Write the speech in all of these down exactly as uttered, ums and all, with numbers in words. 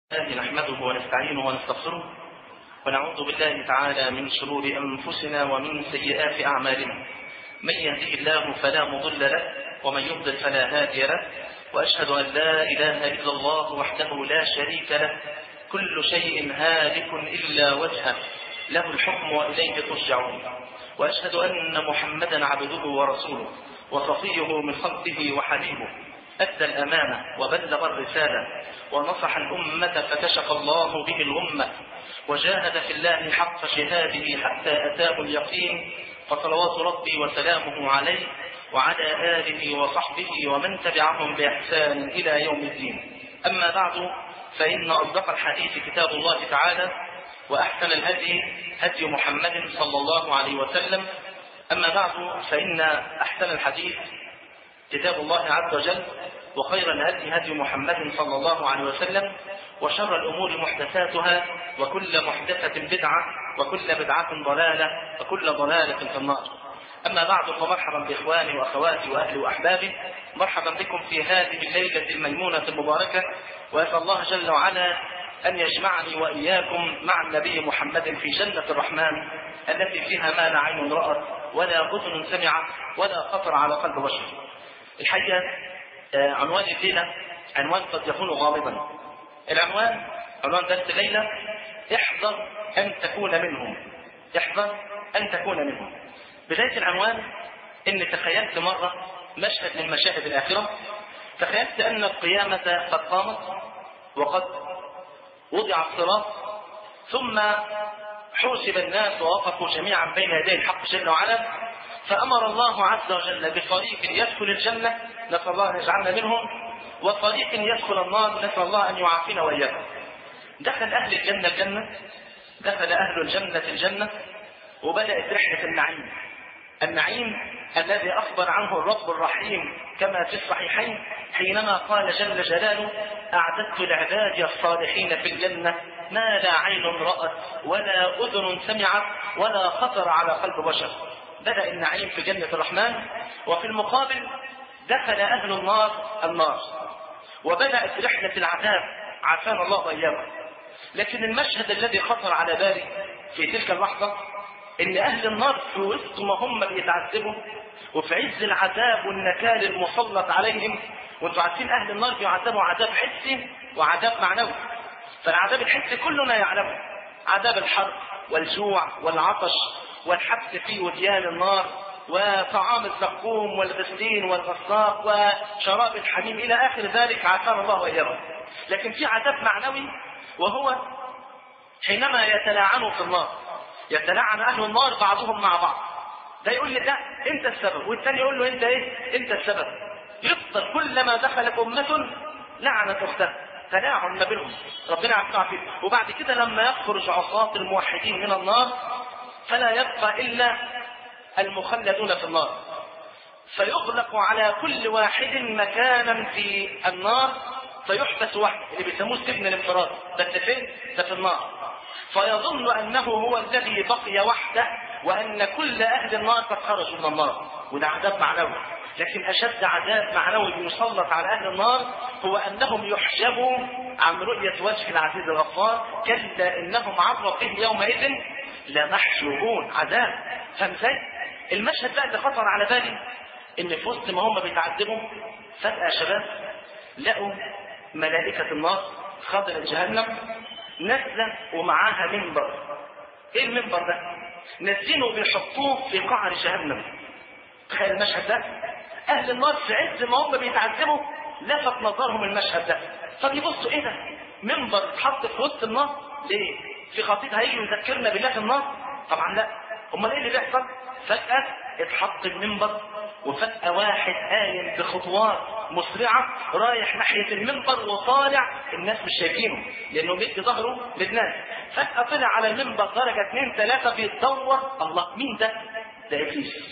الله نحمده ونستعينه ونستغفره ونعوذ بالله تعالى من شرور أنفسنا ومن سيئات أعمالنا. من يهده الله فلا مضل له ومن يضلل فلا هادي له، وأشهد أن لا إله إلا الله وحده لا شريك له، كل شيء هالك إلا وجهه، له الحكم وإليه ترجعون. وأشهد أن محمدا عبده ورسوله وصفيه من خلقه وحبيبه، أدى الأمانة وبلغ الرسالة ونصح الأمة فكشف الله به الأمة، وجاهد في الله حق جهاده حتى أتاه اليقين، فصلوات ربي وسلامه عليه وعلى آله وصحبه ومن تبعهم بإحسان إلى يوم الدين. أما بعد، فإن أصدق الحديث كتاب الله تعالى، وأحسن الهدي هدي محمد صلى الله عليه وسلم. أما بعد، فإن أحسن الحديث كتاب الله عز وجل، وخير الهدي هدي محمد صلى الله عليه وسلم، وشر الأمور محدثاتها، وكل محدثة بدعة، وكل بدعة ضلالة، وكل ضلالة في النار. أما بعد، فمرحبا بإخواني وأخواتي وأهلي وأحبابي، مرحبا بكم في هذه الليلة الميمونة المباركة، وأسأل الله جل وعلا أن يجمعني وإياكم مع النبي محمد في جنة الرحمن التي فيها ما لا عين رأت ولا أذن سمعت ولا خطر على قلب بشر. الحقيقة عنوان الليلة عنوان قد يكون غامضا. العنوان عنوان درس الليلة: احذر أن تكون منهم. احذر أن تكون منهم. بداية العنوان إني تخيلت مرة مشهد من مشاهد الآخرة. تخيلت أن القيامة قد قامت وقد وضع الصراط، ثم حوسب الناس ووقفوا جميعا بين يدي الحق جل وعلا، فأمر الله عز وجل بفريق يدخل الجنة، نسأل الله أن يجعلنا منهم، وفريق يدخل النار، نسأل الله أن يعافينا وإياكم. دخل أهل الجنة الجنة، دخل أهل الجنة الجنة، وبدأت رحلة النعيم. النعيم الذي أخبر عنه الرب الرحيم كما في الصحيحين حينما قال جل جلاله: أعددت لعبادي الصالحين في الجنة ما لا عين رأت ولا أذن سمعت ولا خطر على قلب بشر. بدأ النعيم في جنة الرحمن، وفي المقابل دخل أهل النار النار، وبدأت رحلة العذاب، عافانا الله وإياكم. لكن المشهد الذي خطر على بالي في تلك اللحظة إن أهل النار في وسط ما هم بيتعذبوا وفي عز العذاب والنكال المسلط عليهم، وانتم عارفين أهل النار بيعذبوا عذاب حسي وعذاب معنوي. فالعذاب الحسي كلنا يعلمه، عذاب الحرق والجوع والعطش والحبس في وديان النار، وطعام الزقوم والغسلين والغساق وشراب الحميم إلى آخر ذلك، عافانا الله وإياكم. لكن في عذاب معنوي، وهو حينما يتلاعنوا في النار، يتلاعن أهل النار بعضهم مع بعض. ده يقول لي: ده أنت السبب، والثاني يقول له: أنت إيه؟ أنت السبب. يفضل كلما دخلت أمة لعنت أختها، تلاعن ما بينهم، ربنا يعفو فيه. وبعد كده لما يخرج عصاة الموحدين من النار فلا يبقى إلا المخلدون في النار، فيغلق على كل واحد مكانا في النار، فيحبس واحد، اللي بيسموه سجن الانفراد. ده فين؟ ده في النار. فيظن أنه هو الذي بقي وحده، وأن كل أهل النار قد خرجوا من النار. وده عذاب معنوي. لكن أشد عذاب معنوي بيسلط على أهل النار هو أنهم يحجبوا عن رؤية وجه العزيز الغفار، كلا إنهم عن ربهم يومئذ لمحجوبون. عذاب. فاهم ازاي؟ المشهد بقى اللي خطر على بالي إن في وسط ما هم بيتعذبوا فجأة شباب لقوا ملائكة النار خضر جهنم نازلة ومعاها منبر. ايه المنبر ده؟ نازلين وبيحطوه في قعر جهنم. تخيل المشهد ده. اهل النار في عز ما هم بيتعذبوا لفت نظرهم المشهد ده، فبيبصوا: ايه ده؟ منبر اتحط في وسط النار ليه؟ في خطيط هيجي يذكرنا بالله في النار؟ طبعا لا. امال ايه اللي بيحصل؟ فجأة اتحط المنبر، وفجأة واحد قايم بخطوات مسرعة رايح ناحية المنبر وطالع، الناس مش شايفينه لأنه بيدي ظهره للناس. فجأة طلع على المنبر درجة اثنين ثلاثة بيتدور. الله، مين ده؟ ده إبليس.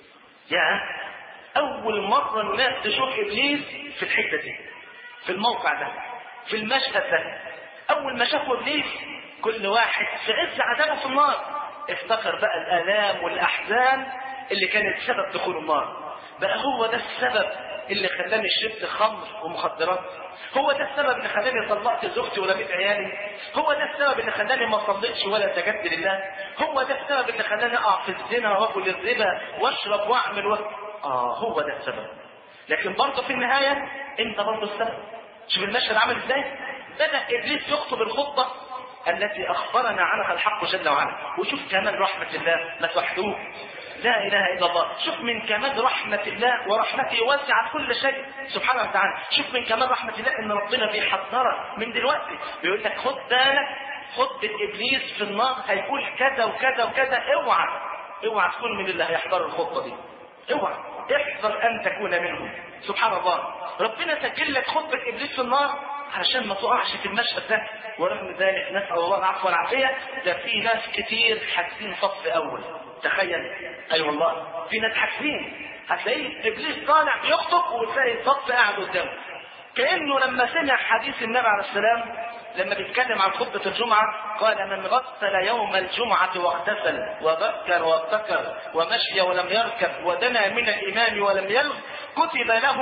يا أول مرة الناس تشوف إبليس في الحتة دي، في الموقع ده، في المشهد ده. أول ما شافوا إبليس كل واحد في عز عذابه في النار افتكر بقى الآلام والأحزان اللي كانت سبب دخول النار. بقى هو ده السبب اللي خلاني شربت خمر ومخدرات؟ هو ده السبب اللي خلاني طلقت زوجتي ورميت عيالي؟ هو ده السبب اللي خلاني ما صليتش ولا سجدت لله؟ هو ده السبب اللي خلاني اقع في الزنا واكل الربا واشرب واعمل و... اه هو ده السبب. لكن برضه في النهايه انت برضه السبب. شوف المشهد عامل ازاي؟ بدا ابليس يخطب الخطبه التي اخبرنا عنها الحق جل وعلا. وشوف كمال رحمه الله، ما توحدوه، لا اله الا الله. شوف من كمال رحمه الله، ورحمته واسعه كل شيء سبحانه وتعالى. شوف من كمال رحمه الله ان ربنا بيحذرك من دلوقتي، بيقول لك خد بالك، خطبه ابليس في النار هيقول كذا وكذا وكذا، اوعى اوعى تكون من اللي هيحضروا الخطبه دي، اوعى احذر ان تكون منهم. سبحان الله، ربنا سجل لك خطبه ابليس في النار عشان ما تقعش في المشهد ده. ورغم ذلك نسال الله العفو والعافيه، ده في ناس كتير حاجزين صف اول. تخيل، اي أيوة والله في ناس حاجزين، هتلاقيه ابليس طالع بيخطب وتلاقي الصف قاعد قدامه، كانه لما سمع حديث النبي عليه السلام لما بيتكلم عن خطبه الجمعه قال: من غسل يوم الجمعه واغتسل وبكر وابتكر ومشي ولم يركب ودنا من الامام ولم يلغ كتب له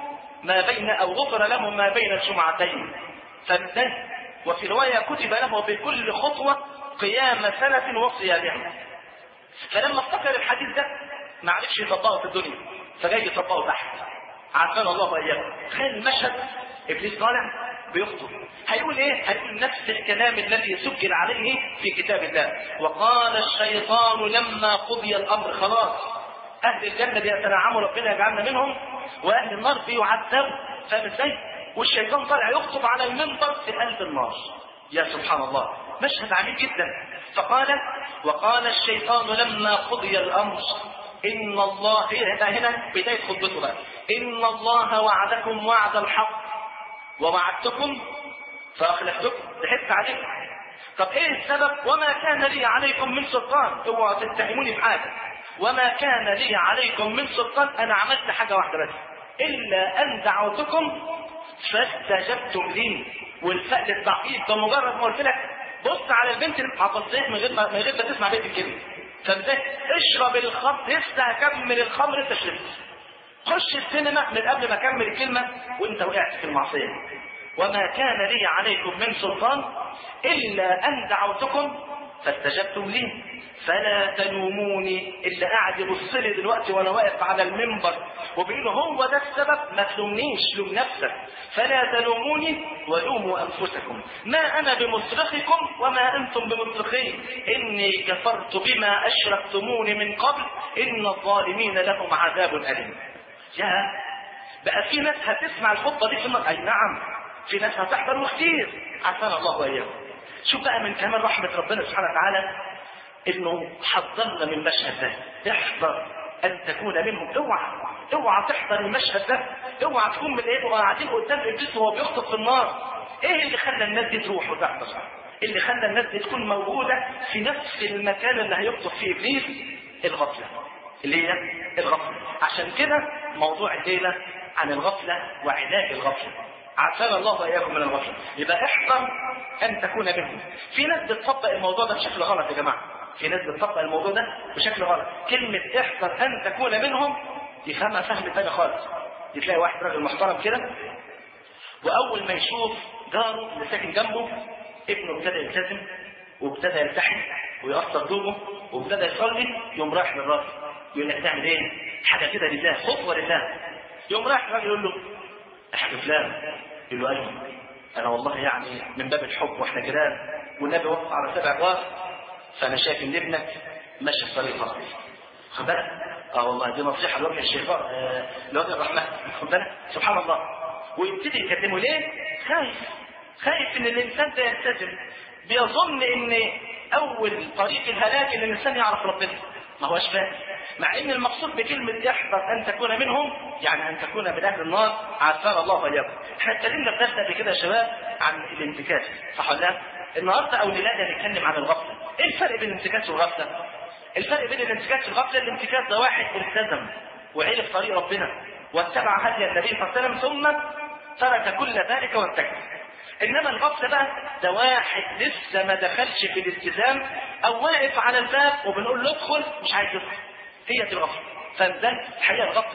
ما بين او غفر له ما بين الجمعتين. فانتهى. وفي روايه كتب له بكل خطوه قيام سنه وصيامها. فلما افتكر الحديث ده ما عرفش يطبقه في الدنيا، فجاي يطبقه تحت. عافانا الله واياكم. تخيل المشهد، ابليس طالع بيخطب، هيقول ايه؟ هيقول نفس الكلام الذي سجل عليه في كتاب الله. وقال الشيطان لما قضي الامر، خلاص اهل الجنه بيتنعموا ربنا يجعلنا منهم، واهل النار بيعذبوا. فاهم ازاي؟ والشيطان طالع يخطب على المنبر في قلب النار. يا سبحان الله، مشهد عجيب جدا. فقال: وقال الشيطان لما قضي الامر ان الله، هنا هنا بدايه خطبته بقى، ان الله وعدكم وعد الحق ووعدتكم فاخلفتكم، ضحكت عليكم. طب ايه السبب؟ وما كان لي عليكم من سلطان، اوعوا تتهموني بحاجه. وما كان لي عليكم من سلطان، انا عملت حاجه واحده بس، الا ان دعوتكم فاستجبتم لي. والفأل الضعيف بمجرد ما قلت لك بص على البنت هتصيح من غير ما من غير ما تسمع بيت الكلمه. فازاي؟ اشرب الخمر، لسه هكمل الخمر انت شربت. خش السينما من قبل ما اكمل الكلمه وانت وقعت في المعصيه. وما كان لي عليكم من سلطان الا ان دعوتكم فاستجبتم لي فلا تلوموني. اللي قاعد يبص لي دلوقتي وانا واقف على المنبر وبيقول هو ده السبب، ما تلومنيش، لوم نفسك. فلا تلوموني ولوموا انفسكم، ما انا بمصرخكم وما انتم بمصرخي، اني كفرت بما اشركتموني من قبل ان الظالمين لهم عذاب اليم. يا بقى في ناس هتسمع الخطبه دي في النار. اي نعم، في ناس هتحضر كتير، عافانا الله واياكم. شوف بقى من كمال رحمه ربنا سبحانه وتعالى انه حذرنا من المشهد ده. احذر ان تكون منهم، اوعى اوعى تحضر المشهد ده، اوعى تكون من ايه وقاعدين قدام ابليس وهو بيخطب في النار. ايه اللي خلى الناس دي تروح وتحضر؟ اللي خلى الناس دي تكون موجوده في نفس المكان اللي هيخطب فيه ابليس؟ الغفله، اللي هي الغفله. عشان كده موضوع الليله عن الغفله وعلاج الغفله. عافانا الله واياكم من الغفله. يبقى احذر ان تكون منهم. في ناس بتطبق الموضوع ده بشكل غلط يا جماعه، في ناس بتطبق الموضوع ده بشكل غلط. كلمه احذر ان تكون منهم يفهمها فهم تاني خالص. تلاقي واحد راجل محترم كده، واول ما يشوف جاره اللي ساكن جنبه ابنه ابتدى يلتزم وابتدى يلتحم ويقصر دوبه وابتدى يصلي، يقوم رايح للراجل يقول لك تعمل ايه؟ حاجه كده لله، خطوه لله. يقوم رايح الراجل يقول له احكي فلان، يقول له ايوه انا والله يعني من باب الحب واحنا جيران والنبي وقف على سبع جار، فانا شايف ان ابنك ماشي في طريق غلط. خد بالك؟ اه والله دي نصيحه لوجه الشيطان، آه لوجه الرحمن. خد بالك؟ سبحان الله. ويبتدي يكلمه ليه؟ خايف خايف ان الانسان ده يلتزم، بيظن ان اول طريق الهلاك ان الانسان يعرف ربنا، ما هوش فاهم. مع ان المقصود بكلمه احذر ان تكون منهم يعني ان تكون من اهل النار. عافانا الله واياكم. احنا اتكلمنا في درس قبل كده يا شباب عن الانتكاس، صح ولا لا؟ النهارده او الليله نتكلم عن الغفله. ايه الفرق بين الانتكاس والغفله؟ الفرق بين الانتكاس والغفله، الانتكاس ده واحد التزم وعرف طريق ربنا واتبع هدي النبي صلى الله عليه وسلم ثم ترك كل ذلك وانتكس. انما الغفله بقى ده واحد لسه ما دخلش في الالتزام او واقف على الباب وبنقول له ادخل مش عايز يدخل. هي دي الغفله. فده الحقيقه الغفله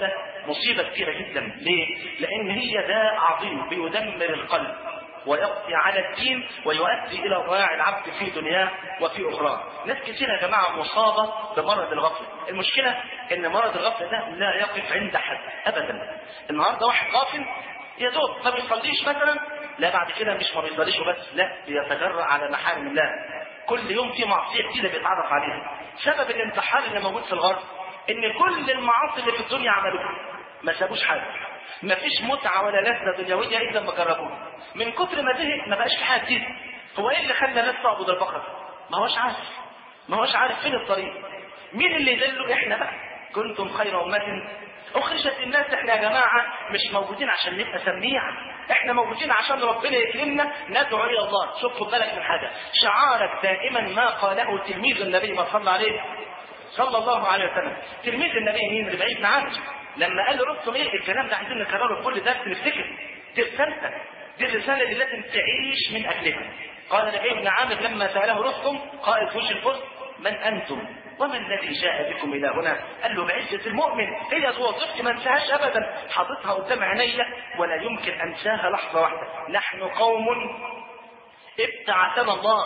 مصيبة كبيرة جدا. ليه؟ لأن هي داء عظيم بيدمر القلب ويقضي على الدين ويؤدي إلى ضياع العبد في دنياه وفي أخرى. ناس كثيرة يا جماعة مصابة بمرض الغفلة. المشكلة إن مرض الغفلة ده لا يقف عند حد أبدا. النهاردة واحد غافل يا دوب ما بيصليش مثلا، لا بعد كده مش ما بيصليش وبس، لا بيتجرأ على محارم الله. كل يوم في معصية جديدة بيتعرف عليها. سبب الانتحار اللي موجود في الغرب إن كل المعاصي اللي في الدنيا عملوها ما سابوش حاجة. ما فيش متعة ولا لذة دنيوية إلا ما جربوها. من كتر ما زهق ما بقاش في حاجة جديدة. هو إيه اللي خلى الناس تعبد البقر؟ ما هوش عارف. ما هوش عارف فين الطريق. مين اللي يدله؟ إحنا بقى. كنتم خير أمة أخرجت الناس. إحنا يا جماعة مش موجودين عشان نبقى سميع، إحنا موجودين عشان ربنا يكرمنا ندعو إلى الله. شوف خد بالك من حاجة، شعارك دائما ما قاله تلميذ النبي ما صلى عليه صلى الله عليه وسلم. تلميذ النبي مين؟ ربعي بن عامر. لما قال له رستم ايه الكلام ده عايزين نكرره في كل درس نفتكر. دي رسالتك، دي الرساله اللي لازم تعيش من اجلها. قال ربعي بن عامر لما ساله رستم قائد جيش الفرس: من انتم؟ وما الذي جاء بكم الى هنا؟ قال له: بعزه المؤمن، هي وظيفتي ما انساهاش ابدا، حاططها قدام عينيا ولا يمكن انساها لحظه واحده. نحن قوم ابتعثنا الله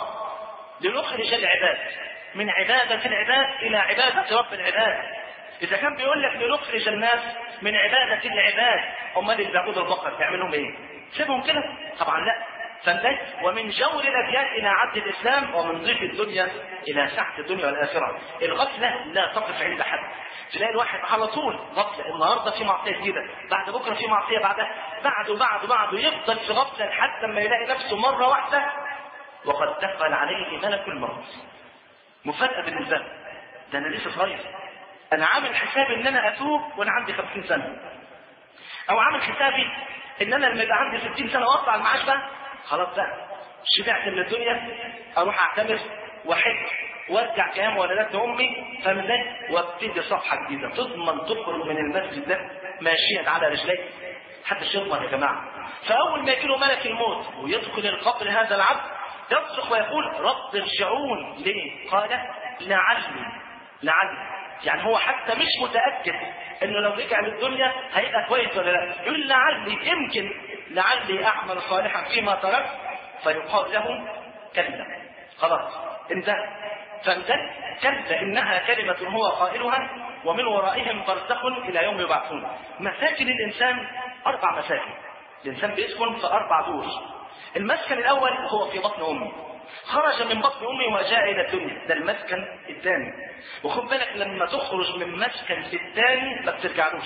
لنخرج العباد من عباده العباد الى عباده رب العباد. إذا كان بيقول لك لنخرج الناس من عبادة العباد، أمال اللي بيعبدوا البقر تعملهم إيه؟ سيبهم كده؟ طبعا لا. فانتهي ومن جور الأديان إلى عبد الإسلام ومن ضيف الدنيا إلى سعة الدنيا والآخرة. الغفلة لا تقف عند حد. تلاقي الواحد على طول غفلة، النهارده في معصية جديدة، بعد بكرة في معصية بعدها، بعده بعده بعده يفضل في غفلة لحد ما يلاقي نفسه مرة واحدة وقد دخل عليه ملك الموت. مفاجأة بالنسبة له، ده أنا لسه صغير، أنا عامل حسابي إن أنا أتوب وأنا عندي خمسين سنة، أو عامل حسابي إن أنا لما يبقى عندي ستين سنة وأطلع المعاش بقى خلاص بقى شبعت من الدنيا، أروح أعتمر وأحج وأرجع كام ولدت أمي فمن وابتدي صفحة جديدة. تضمن تخرج من المسجد ده ماشيا على رجليك؟ محدش يضمن يا جماعة. فأول ما يجيله ملك الموت ويدخل القبر هذا العبد يصرخ ويقول: رب ارجعون. ليه؟ قال: لعلي لعلي يعني هو حتى مش متأكد انه لو رجع للدنيا هيبقى كويس ولا لا، يقول لعلي يمكن لعلي اعمل صالحا فيما تركت، فيقال له: كلا خلاص انتهى. فانتهى كلا انها كلمة هو قائلها ومن ورائهم برزخ الى يوم يبعثون. مساكن الانسان اربع مساكن. الانسان بيسكن في اربع دور. المسكن الاول هو في بطن امه، خرج من بطن امه وجاء الى الدنيا، ده المسكن الثاني. وخد بالك لما تخرج من مسكن في الثاني ما بترجعلوش.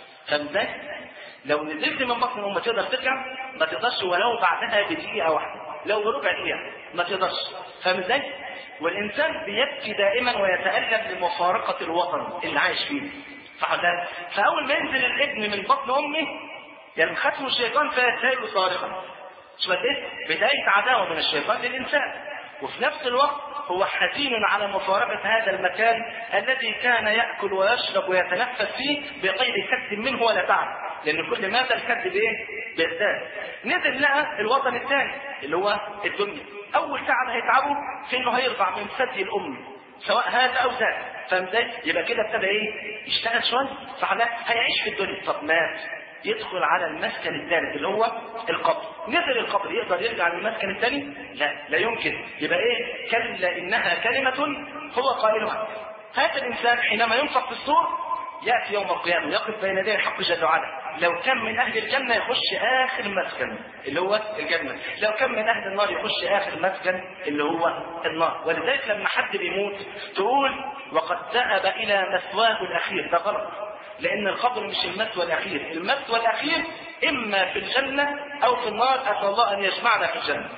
فهمت؟ لو نزلت من بطن امه تقدر ترجع؟ ما تقدرش ولو بعدها بدقيقه واحده، لو بربع دقيقه ما تقدرش. فاهم ازاي؟ والانسان بيبكي دائما ويتالم لمفارقه الوطن اللي عايش فيه. فحضرتك فاول ما ينزل الابن من بطن امه يعني ختم الشيطان فيتهيأ صارخا. شو ايه؟ بدايه عداوه من الشيطان للانسان، وفي نفس الوقت هو حزين على مفارقة هذا المكان الذي كان يأكل ويشرب ويتنفس فيه بغير كد منه ولا تعب، لأن كل ماذا الكد بإيه؟ بيزداد. نزل لقى الوطن الثاني اللي هو الدنيا. أول تعب هيتعبه في إنه هيرفع من ثدي الأم سواء هذا أو ذاك. فاهم؟ يبقى كده ابتدى إيه؟ يشتغل شوية فحلا هيعيش في الدنيا. طب مات يدخل على المسكن الثالث اللي هو القبر. نزل القبر يقدر يرجع للمسكن الثاني؟ لا لا يمكن. يبقى ايه؟ كلا انها كلمة هو قائلها. هذا الانسان حينما ينفخ في الصور ياتي يوم القيامه يقف بين يدي الحق جل وعلا. لو كان من اهل الجنه يخش اخر مسكن اللي هو الجنه، لو كان من اهل النار يخش اخر مسكن اللي هو النار. ولذلك لما حد بيموت تقول وقد ذهب الى مثواه الاخير، ده غلط، لأن القبر مش المثوى الأخير. المثوى الأخير إما في الجنة أو في النار، أسأل الله أن يجمعنا في الجنة.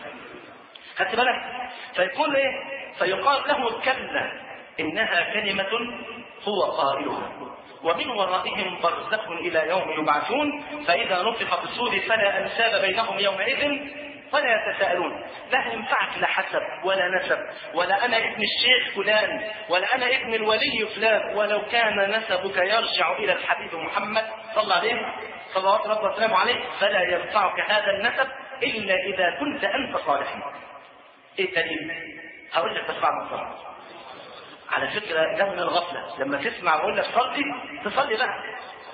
خدت بالك؟ فيقول إيه؟ فيقال له كلا إنها كلمة هو قائلها ومن ورائهم برزخ إلى يوم يبعثون فإذا نفخ في الصور فلا أنساب بينهم يومئذ ولا يتساءلون. لا ينفعك لا حسب ولا نسب، ولا أنا ابن الشيخ فلان ولا أنا ابن الولي فلان، ولو كان نسبك يرجع إلى الحبيب محمد صلى الله عليه صلوات ربه وسلامه عليه فلا ينفعك هذا النسب إلا إذا كنت أنت صالحا. إيه الدليل؟ هقول لك بس بعد الصلاة. على فكرة ده من الغفلة، لما تسمع وأقول لك صلي تصلي بقى،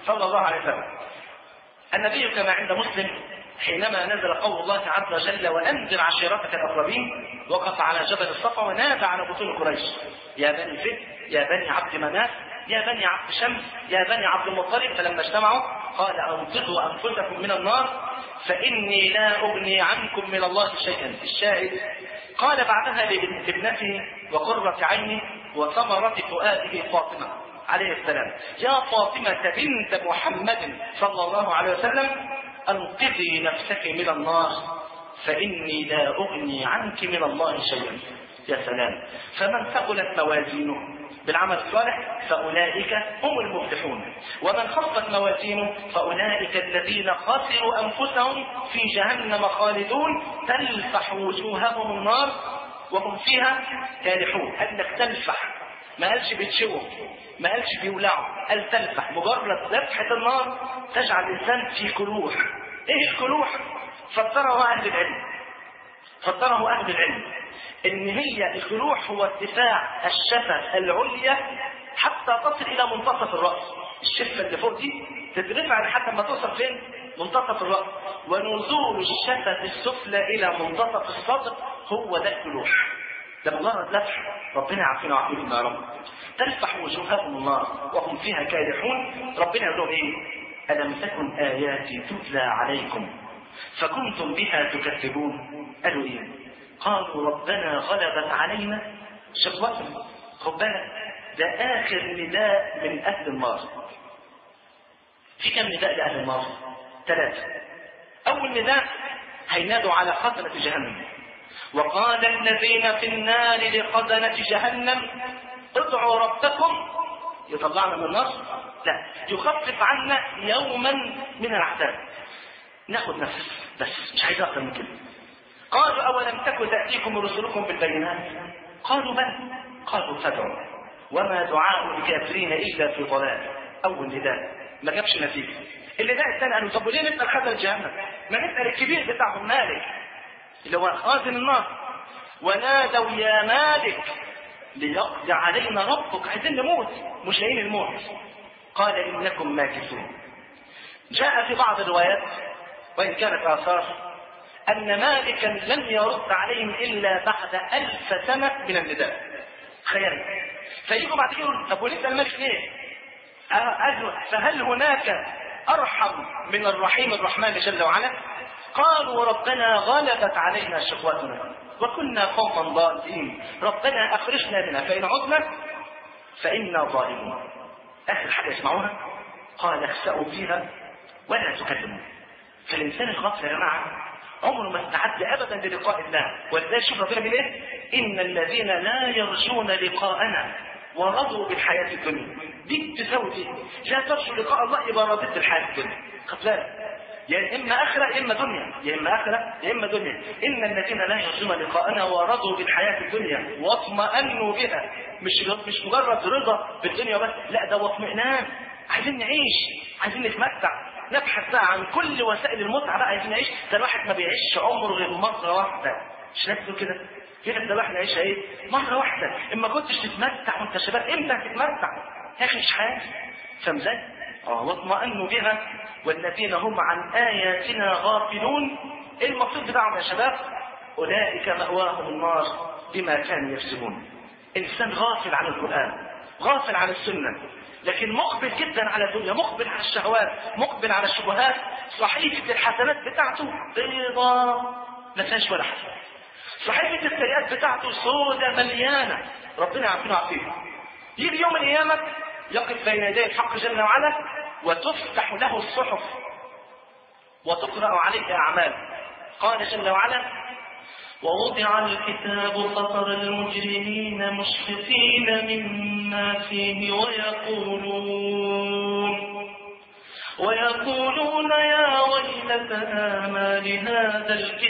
صلى الله عليه وسلم. النبي كما عند مسلم حينما نزل قول الله عز وجل وأنذر عشيرتك الأقربين وقف على جبل الصفا ونادى على بطون قريش: يا بني فهد، يا بني عبد مناف، يا بني عبد شمس، يا بني عبد المطلب. فلما اجتمعوا قال: أنقذوا أنفسكم من النار فإني لا أغني عنكم من الله شيئا. الشاهد قال بعدها لابنته وقرة عينه وثمرة فؤاده فاطمة عليه السلام: يا فاطمة بنت محمد صلى الله عليه وسلم أنقذي نفسك من النار فإني لا أغني عنك من الله شيئا. يا سلام. فمن ثقلت موازينه بالعمل الصالح فأولئك هم المفلحون، ومن خفت موازينه فأولئك الذين خسروا أنفسهم في جهنم خالدون تلفح وجوههم النار وهم فيها كالحون. قال لك تلفح، ما قالش بتشوه، ما قالش بيولعوا، قال تلفح. مجرد لفحة النار تجعل الإنسان في كلوح. إيه الكلوح؟ فسره أهل العلم فسره أهل العلم إن هي الكلوح هو ارتفاع الشفة العليا حتى تصل إلى منتصف الرأس. الشفة اللي فوق دي تترفع لحتى ما توصل فين؟ منتصف الرأس. ونزول الشفة السفلى إلى منتصف الصدر هو ده الكلوح. ده مجرد لفح. ربنا يعافينا ويعافيكم يا رب. تلفح وجوههم النار وهم فيها كالحون. ربنا يقول لهم ايه؟ ألم تكن آياتي تتلى عليكم فكنتم بها تكذبون. قالوا ايه؟ قالوا ربنا غلبت علينا شقوتنا. خد بالك ده آخر نداء من أهل النار. في كم نداء لأهل النار؟ ثلاثة. أول نداء هينادوا على خزنة جهنم: وقال الذين في النار لخزنة جهنم ادعوا ربكم يطلعنا من النار، لا يخفف عنا يوما من العذاب. ناخد نفس بس، مش عايز اكتر من كده. قالوا اولم تكن تاتيكم رسلكم بالبينات؟ قالوا بل. قالوا فادعوا وما دعاء الكافرين الا في ضلال. اول نداء ما جابش نتيجه. النداء الثاني قالوا طب وليه نسال خزنة جهنم؟ ما نسال الكبير بتاعهم مالك اللي هو خازن النار. ونادوا يا مالك ليقضي علينا ربك. عايزين نموت مش لاقيين الموت. قال انكم ماكثون. جاء في بعض الروايات وان كانت اثار ان مالكا لم يرد عليهم الا بعد الف سنه من النداء. تخيل. فيجوا بعد كده يقولوا طب ولسه الملك ليه؟ فهل هناك ارحم من الرحيم الرحمن جل وعلا؟ قالوا ربنا غلبت علينا شقوتنا وكنا قوما ضالين ربنا اخرجنا منها فان عدنا فانا ظالمون. اخر حاجه يسمعوها قال اخسأوا فيها ولا تكلموا. فالانسان الغافل يا جماعه عمره ما استعد ابدا للقاء الله. ولذلك شوف ربنا بيقول ايه؟ ان الذين لا يرجون لقاءنا ورضوا بالحياه الدنيا. دي تساوي دي. لا ترجو لقاء الله يبقى رضيت بالحياه الدنيا. خد بالك يا اما اخره يا اما دنيا، يا اما اخره يا اما دنيا. ان الذين لا يرجون لقاءنا ورضوا بالحياه الدنيا واطمأنوا بها. مش مش مجرد رضا بالدنيا بس، لا ده واطمئنان. عايزين نعيش، عايزين نتمتع، نبحث بقى عن كل وسائل المتعه بقى. عايزين نعيش. ده الواحد ما بيعيش عمره غير مره واحده. مش نفسه كده كده. ده الواحد يعيش ايه؟ مره واحده. اما كنتش تتمتع وانت شباب امتى هتتمتع يا اخي؟ مش حاجه. فاهم ازاي؟ اه واطمأنوا بها والذين هم عن آياتنا غافلون. ايه المقصود بتاعهم يا شباب؟ أولئك مأواهم النار بما كانوا يكسبون. إنسان غافل عن القرآن، غافل عن السنة، لكن مقبل جدا على الدنيا، مقبل على الشهوات، مقبل على الشبهات. صحيفة الحسنات بتاعته بيضاء ما فيهاش ولا حسنة. صحيفة السيئات بتاعته سودة مليانة. ربنا يعافينا ويعافيكم. يجي يوم القيامة يقف بين يدي الحق جل وعلا وتفتح له الصحف وتقرأ عليه أعمال. قال جل وعلا ووضع الكتاب فترى المجرمين مشفقين مما فيه ويقولون ويقولون يا ويلتنا ما لهذا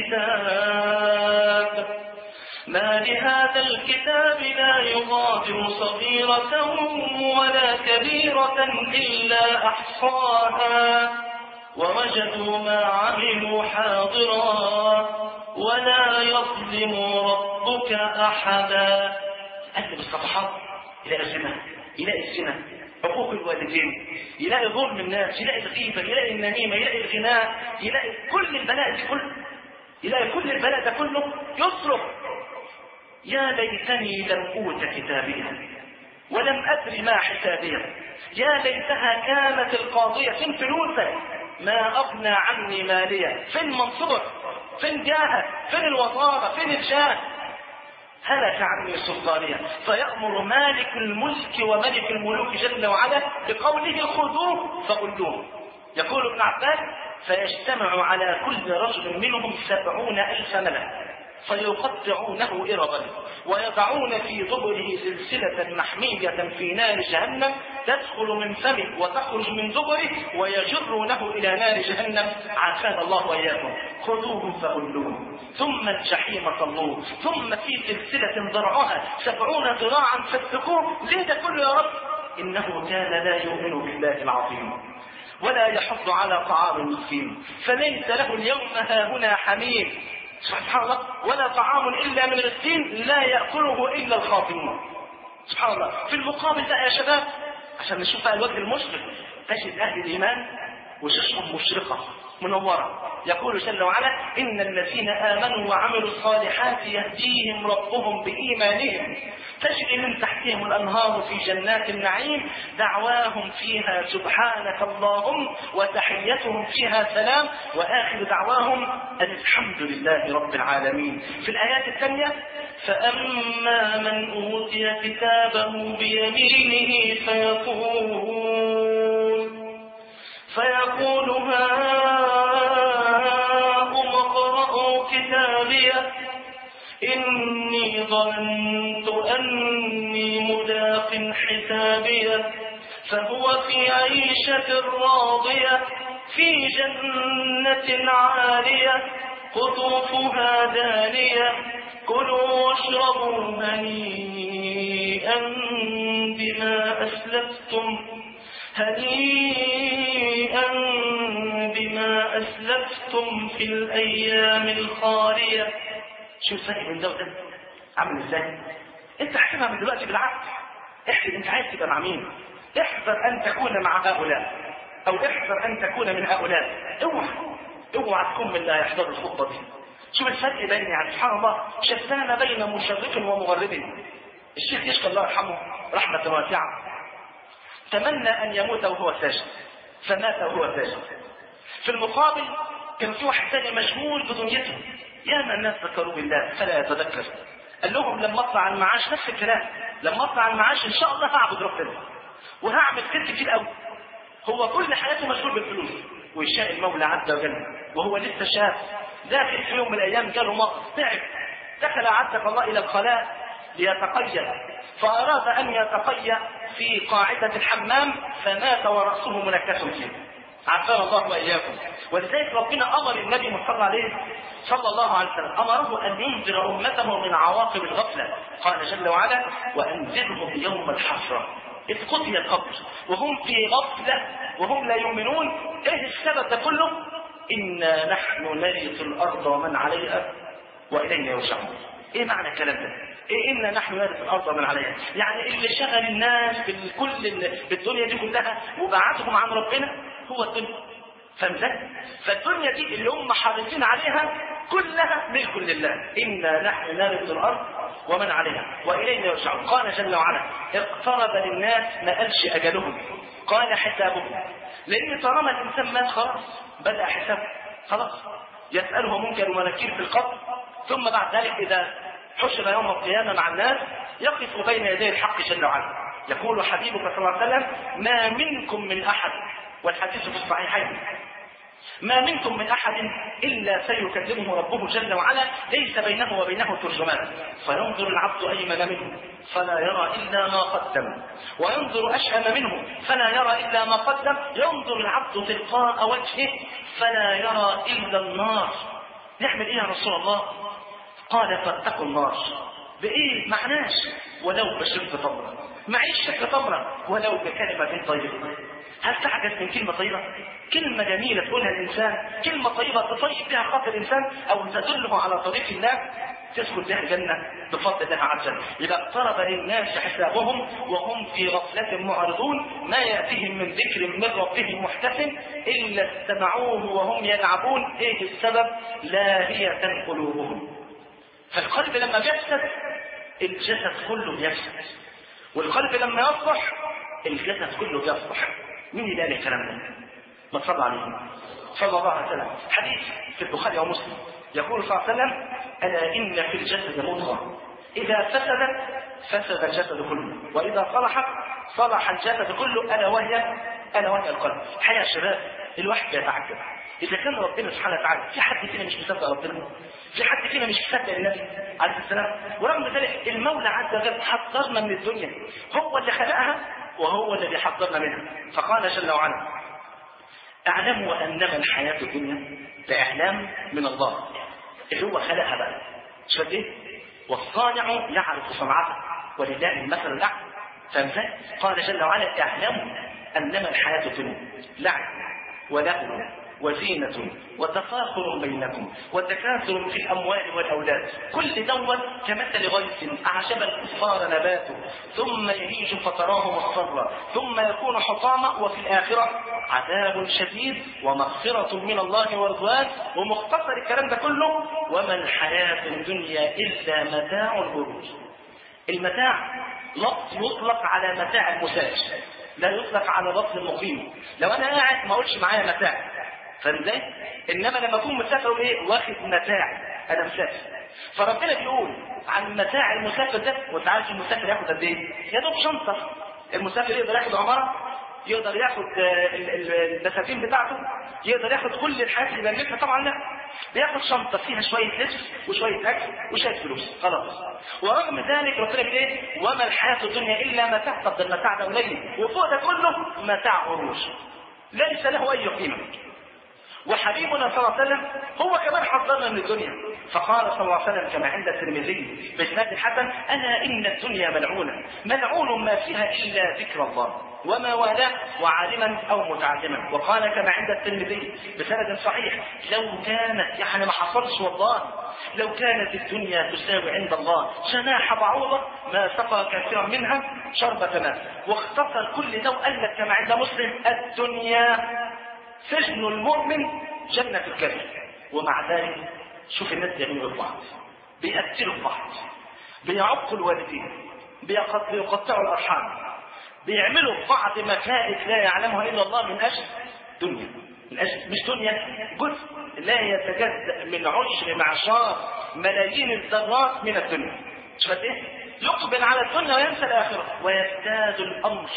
الكتاب ما لهذا الكتاب لا يغادر صغيرة ولا كبيرة إلا أحصاها ووجدوا ما عملوا حاضرا ولا يظلم ربك أحدا. قلب الصفحات إلى الزنا، إلى الزنا، حقوق الوالدين، يلاقي ظلم الناس، يلاقي الغيبة، يلاقي النميمة، يلاقي الغناء، يلاقي كل البلاء ده كله، يلاقي كل البلاء ده كله، يصرخ يا ليتني لم أوت كتابيا ولم أدري ما حسابيا، يا ليتها كانت القاضية، فين فلوسك؟ ما أغنى عني ماليا، فين منصبك؟ فين جاهك؟ فين الوزارة؟ فين الجاه؟ هلك عني سلطانيا. فيأمر مالك الملك وملك الملوك جل وعلا بقوله خذوه فغلوه. يقول ابن عباس فيجتمع على كل رجل منهم سبعون ألف ملك فيقطعونه إربا ويضعون في دبره سلسلة محمية في نار جهنم تدخل من فمه وتخرج من دبره ويجرونه إلى نار جهنم، عافانا الله وإياكم. خذوهم فغلوهم ثم الجحيم صلوه ثم في سلسلة ذرعها سبعون ذراعا فاسلكوه. ليه ده كله يا رب؟ إنه كان لا يؤمن بالله العظيم ولا يحض على طعام المسكين فليس له اليوم هاهنا حميم، سبحان الله، ولا طعام إلا من غسلين لا يأكله إلا الخاطئون. سبحان الله. في المقابل بقى يا شباب عشان نشوف بقى الوجه المشرق، تجد أهل الإيمان وشوشهم مشرقة منورة. يقول جل وعلا إن الذين آمنوا وعملوا الصالحات يهديهم ربهم بإيمانهم تجري من تحتهم الأنهار في جنات النعيم دعواهم فيها سبحانك اللهم وتحيتهم فيها سلام وآخر دعواهم أن الحمد لله رب العالمين. في الآيات الثانية فأما من أوتي كتابه بيمينه فيقول فيقول هاؤم اقرءوا كتابيه إني ظننت أني ملاق حسابيه فهو في عيشة راضية في جنة عالية قطوفها دانية كلوا واشربوا هنيئا بما أسلفتم هنيئا بما أسلفتم في الأيام الخالية. شوف الفرق بين ده وده عامل ازاي؟ انت احسبها من دلوقتي بالعقل، احسب انت عايز تبقى مع مين؟ احذر ان تكون مع هؤلاء او احذر ان تكون من هؤلاء. اوعى اوعى تكون من لا يحضر الخطبه دي. شوف الفرق بين يعني سبحان الله شتان بين مشرق ومغرب. الشيخ يشكى الله يرحمه رحمه واسعه تمنى ان يموت وهو ساجد فمات وهو ساجد. في المقابل كان في واحد ثاني مشغول بدنيته، ياما الناس ذكروا بالله فلا يتذكر. قال لهم لما اطلع على المعاش نفس الكلام، لما اطلع على المعاش ان شاء الله هعبد ربنا وهعمل خير كتير قوي. هو كل حياته مشغول بالفلوس ويشاء المولى عز وجل وهو لسه شاب داخل في يوم من الايام جاله مرض تعب دخل عزك الله الى الخلاء ليتقيأ فاراد ان يتقيأ في قاعدة الحمام فمات ورأسه منكس فيه. عافانا الله واياكم. ولذلك ربنا امر النبي صلى عليه صلى الله عليه وسلم امره ان ينذر امته من عواقب الغفله. قال جل وعلا وانذرهم يوم الحسره اذ قضي القبر وهم في غفله وهم لا يؤمنون. ايه السبب ده كله؟ انا نحن نرث الارض ومن عليها والينا يرجعون. ايه معنى الكلام ده؟ ايه انا نحن نرث الارض ومن عليها؟ يعني اللي شغل الناس بالكل بالدنيا دي كلها وبعدهم عن ربنا هو الدنيا. فاهم؟ فالدنيا دي اللي هم حريصين عليها كلها ملك لله. انا نحن نرث الارض ومن عليها والينا يرجعون. قال جل وعلا اقترب للناس ما قالش اجلهم قال حسابهم، لان طالما الانسان مات خلاص بدا حسابه خلاص. يساله منكر ونكير في القبر ثم بعد ذلك اذا حشر يوم القيامه مع الناس يقف بين يدي الحق جل وعلا. يقول حبيبك صلى الله عليه وسلم ما منكم من احد، والحديث في الصحيحين، ما منكم من احد الا سيكلمه ربه جل وعلا ليس بينه وبينه ترجمان فينظر العبد ايمن منه فلا يرى الا ما قدم وينظر اشأم منه فلا يرى الا ما قدم ينظر العبد تلقاء وجهه فلا يرى الا النار. نعمل ايه يا رسول الله؟ قال فاتقوا النار. بايه؟ معناش ولو بشق تمره، معيش شق تمره ولو بكلمه طيبه. هل تعجز من كلمة طيبة؟ كلمة جميلة تقولها الإنسان، كلمة طيبة تطيب بها خاطر الإنسان أو تدله على طريق الله. تدخل بها الجنة بفضل الله عز وجل. يبقى اقترب للناس حسابهم وهم في غفلة معرضون، ما يأتيهم من ذكر من ربهم محتسب إلا استمعوه وهم يلعبون. إيه السبب؟ لاهية قلوبهم. فالقلب لما بيفسد الجسد كله بيفسد، والقلب لما يصلح الجسد كله بيصلح. مين اللي قال الكلام ده؟ ما صلى عليه صلى الله عليه وسلم. حديث في البخاري ومسلم يقول صلى الله عليه وسلم: ألا إن في الجسد مضغة إذا فسدت فسد الجسد كله، وإذا صلحت صلح الجسد كله، ألا وهي ألا وهي القلب. الحقيقة يا شباب الواحد بيتعجب إذا كان ربنا سبحانه وتعالى، في حد فينا مش مصدق ربنا؟ في حد فينا مش مصدق النبي عليه السلام؟ ورغم ذلك المولى عز وجل حذرنا من الدنيا، هو اللي خلقها وهو اللي بيحذرنا منها. فقال جل وعلا: اعلموا انما الحياة الدنيا، بإعلام من الله اللي هو خلقها بقى. شوف ايه؟ والصانع يعرف صنعته ولله المثل الاعلى. فمثال قال جل وعلا: اعلموا انما الحياة الدنيا لعب ولهو وزينة وتفاخر بينكم وتكاثر في الأموال والأولاد، كل دوت كمثل غيث أعجب الكفار نباته ثم يهيج فتراه مصفرا ثم يكون حطاما وفي الآخرة عذاب شديد ومغفرة من الله ورضوان. ومختصر الكلام ده كله: وما الحياة الدنيا إلا متاع الغرور. المتاع لفظ يطلق على متاع المسافر، لا يطلق على لفظ المقيم. لو أنا قاعد ما أقولش معايا متاع، فازاي؟ انما لما اكون مسافر ايه؟ واخد متاع، انا مسافر. فربنا بيقول عن متاع المسافر ده، وانت عارف المسافر ياخد قد ايه؟ يا دوب شنطه. المسافر يقدر ياخد عماره، يقدر ياخد البساتين بتاعته، يقدر ياخد كل الحاجات اللي بيملكها؟ طبعا لا، بياخد شنطه فيها شويه لبس وشويه اكل وشويه فلوس خلاص. ورغم ذلك ربنا بيقول ايه؟ وما الحياه الدنيا الا متاع. طب ده المتاع ده قليل، وفوق ده كله متاع غرور ليس له اي قيمه. وحبيبنا صلى الله عليه وسلم هو كمان حذرنا من الدنيا، فقال صلى الله عليه وسلم كما عند الترمذي بإسناد الحسن: ألا إن الدنيا ملعونة ملعون ما فيها إلا ذكر الله وما والاه وعالما أو متعلما. وقال كما عند الترمذي بسند صحيح: لو كانت، يعني ما حصلش والله، لو كانت الدنيا تساوي عند الله جناح بعوضة ما سقى كثيرا منها شربة ماء. واختصر كل ده وقال لك كما عند مسلم: الدنيا سجن المؤمن جنة الكافر. ومع ذلك شوف الناس بيعملوا في بعض، بيقتلوا في بعض، بيعقوا الوالدين، بيقطعوا الارحام، بيعملوا في بعض مكائد لا يعلمها الا الله من اجل دنيا. من اجل مش دنيا، جزء لا يتجزأ من عشر معشار ملايين الذرات من الدنيا. شوف ايه؟ يقبل على الدنيا وينسى الاخره، ويزداد الامر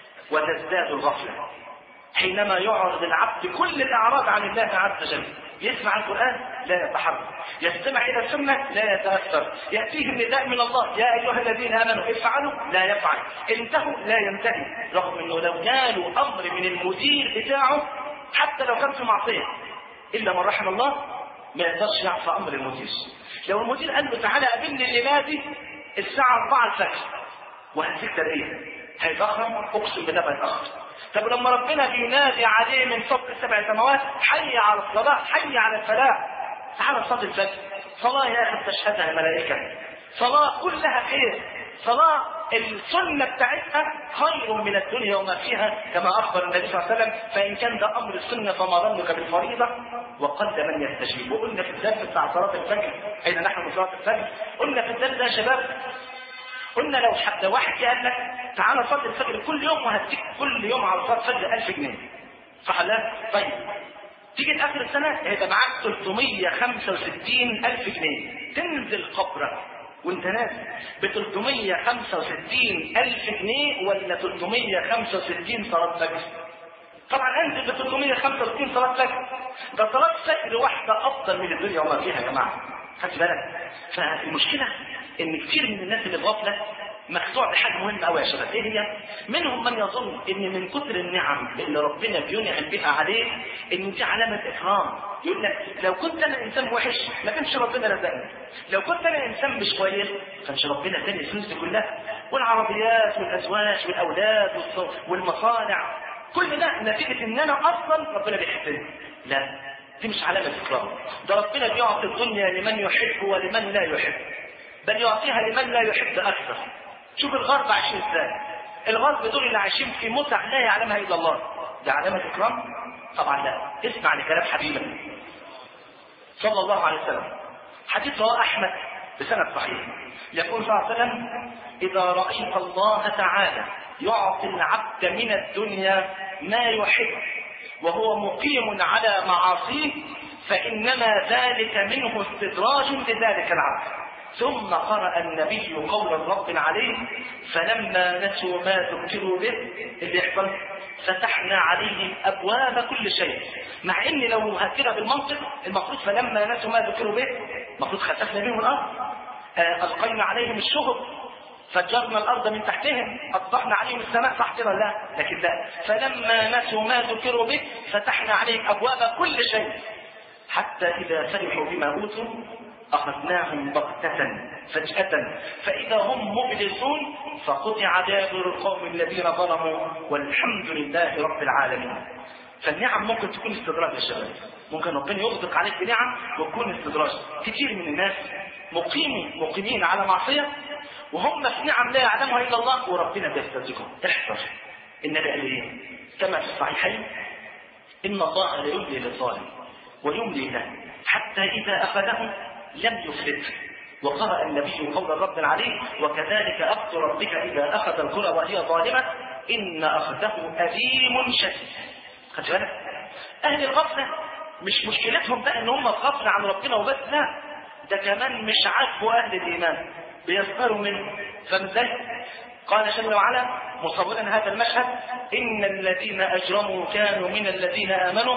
وتزداد الغفله حينما يعرض العبد كل الأعراض عن الله عز وجل. يسمع القرآن لا يتحرك، يستمع إلى السنة لا يتأثر، يأتيه النداء من الله: يا أيها الذين آمنوا افعلوا، لا يفعل، انتهوا لا ينتهي، رغم أنه لو جاله أمر من المدير بتاعه حتى لو كان في معصية إلا من رحم الله ما يقدرش يعصى أمر المدير. لو المدير قال له: تعالى قابلني الليلة دي الساعة أربعة الفجر، وهديك تربية، هيتأخر، أقسم بالله هيتأخر. طب لما ربنا بينادي عليه من فوق السبع سماوات: حي على الصلاة، حي على الفلاح، تعالى صلي الفجر. صلاة يا أخي تشهدها الملائكة، صلاة كلها خير، صلاة السنة بتاعتها خير من الدنيا وما فيها كما أخبر النبي صلى الله عليه وسلم: فإن كان ده أمر السنة فما ظنك بالفريضة. وقل من يستجيب. وقلنا في الدرس بتاع صلاة الفجر، أين نحن من صلاة الفجر؟ قلنا في الدرس ده يا شباب، قلنا لو حتى واحد قال لك: تعالى صلي الفجر كل يوم وهديك كل يوم على صلاة الفجر ألف جنيه، صح لا؟ طيب تيجي آخر السنة هيبقى معاك ثلاثمية وخمسة وستين ألف جنيه، تنزل قبرك وانت نازل ب ثلاثمية وخمسة وستين ألف جنيه ولا ثلاثمية وخمسة وستين صلاة فجر؟ طبعا انزل ب ثلاثمية وخمسة وستين صلاة فجر. ده صلاة فجر واحدة أفضل من الدنيا وما فيها يا جماعة، خدت بالك؟ فالمشكلة إن كثير من الناس اللي بغفلة مخدوع بحاجة مهمة أوي يا شباب. إيه هي؟ منهم من يظن إن من كثر النعم اللي ربنا بينعم بها عليه إن دي علامة إكرام. يقول لك: لو كنت أنا إنسان وحش ما كانش ربنا رزقني، لو كنت أنا إنسان مش كويس ما كانش ربنا اداني الفلوس دي كلها، والعربيات والأزواج والأولاد والمصانع، كل ده نتيجة إن أنا أصلا ربنا بيحبني. لا، دي مش علامة إكرام. ده ربنا بيعطي الدنيا لمن يحب ولمن لا يحب، بل يعطيها لمن لا يحب أكثر. شوف الغرب عايشين ازاي. الغرب دول اللي عايشين في متع لا يعلمها إلا الله، ده علامة إكرام؟ طبعا لا. اسمع لكلام حبيبك صلى الله عليه وسلم، حديث رواه أحمد بسند صحيح، يقول صلى الله عليه وسلم: إذا رأيت الله تعالى يعطي العبد من الدنيا ما يحب وهو مقيم على معاصيه فإنما ذلك منه استدراج لذلك العبد. ثم قرأ النبي قول الرب عليه: فلما نسوا ما ذكروا به اللي يحصل فتحنا عليهم أبواب كل شيء. مع إن لو هكذا بالمنطق المفروض فلما نسوا ما ذكروا به المفروض خسفنا بهم الأرض، ألقينا عليهم الشهب، فجرنا الأرض من تحتهم، أصبحنا عليهم السماء، صح كده لا؟ لكن لا، فلما نسوا ما ذكروا به فتحنا عليهم أبواب كل شيء حتى إذا فرحوا بما أوتوا أخذناهم بغتة فجأة فإذا هم مبلسون فقطع دابر القوم الذين ظلموا والحمد لله رب العالمين. فالنعم ممكن تكون استدراج يا شباب، ممكن ربنا يغدق عليك بنعم وتكون استدراج. كتير من الناس مقيمين مقيمين على معصية وهم في نعم لا يعلمها إلا الله وربنا بيستدرجهم. احذر. النبي قال ايه كما في الصحيحين: إن الله لا يملي للظالم ويملي له حتى إذا أخذه لم يفلته. وقرأ النبي قول الرب عليه: وكذلك أخذ ربك إذا أخذ القرى وهي ظالمة إن أخذه أليم شديد. خدت بالك؟ أهل الغفلة مش مشكلتهم بقى إن هم غفلة عن ربنا وبس، لا، ده كمان مش عاجبه أهل الإيمان بيسخروا منه. فمثل قال جل وعلا مصورا هذا المشهد: إن الذين أجرموا كانوا من الذين آمنوا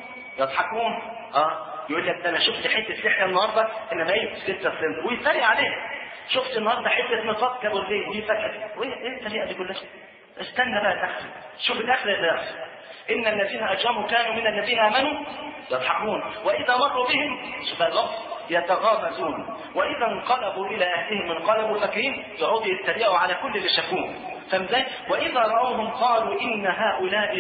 يضحكون. اه يقول لك ده انا شفت حته لحيه النهارده انما ايه ستة سنت ويتريق عليه. شفت النهارده حته نطاق كابو زي ويفكر وايه الطريقه دي كلها؟ استنى بقى الاخر، شوف الاخر اللي يحصل. ان الذين اجرموا كانوا من الذين امنوا يضحكون واذا مروا بهم شوف اللفظ يتغامزون واذا انقلبوا الى اهلهم انقلبوا فاكهين، يقعدوا يتريقوا على كل اللي شافوه. فمزاي واذا راوهم قالوا ان هؤلاء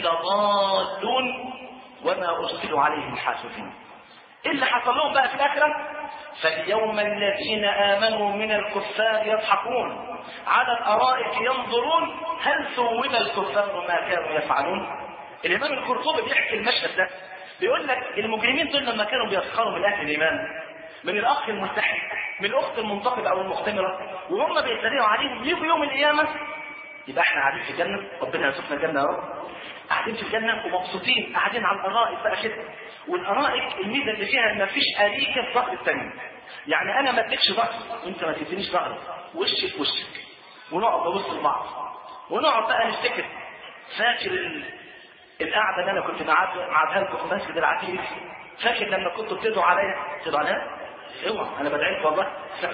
لضالون وما ارسلوا عليهم حافظين. ايه اللي حصل لهم بقى في الاخره؟ فاليوم الذين امنوا من الكفار يضحكون على الارائك ينظرون هل ثوب الكفار ما كانوا يفعلون. الامام القرطبي بيحكي المشهد ده، بيقول لك المجرمين دول لما كانوا بيسخروا من اهل الايمان، من الاخ الملتحي، من الاخت المنتقبه او المختمره، وهم بيتريقوا عليهم، يجوا يوم القيامه يبقى احنا قاعدين في الجنه، ربنا يرزقنا الجنه يا رب، قاعدين في الجنه ومبسوطين قاعدين على الارائك بقى كده. والارائك الميزه اللي فيها ما فيش اريكه في ظهر الثانيه، يعني انا ما اديكش ظهر وانت ما تدينيش ظهر، وشك في وشك، ونقعد نبص لبعض ونقعد بقى نفتكر. فاكر ال... القعده اللي انا كنت قاعدها لكم في مسجد العتيق؟ فاكر لما كنتوا بتدعوا عليا؟ بتدعوا عليا؟ اوعى انا بدعي لك والله.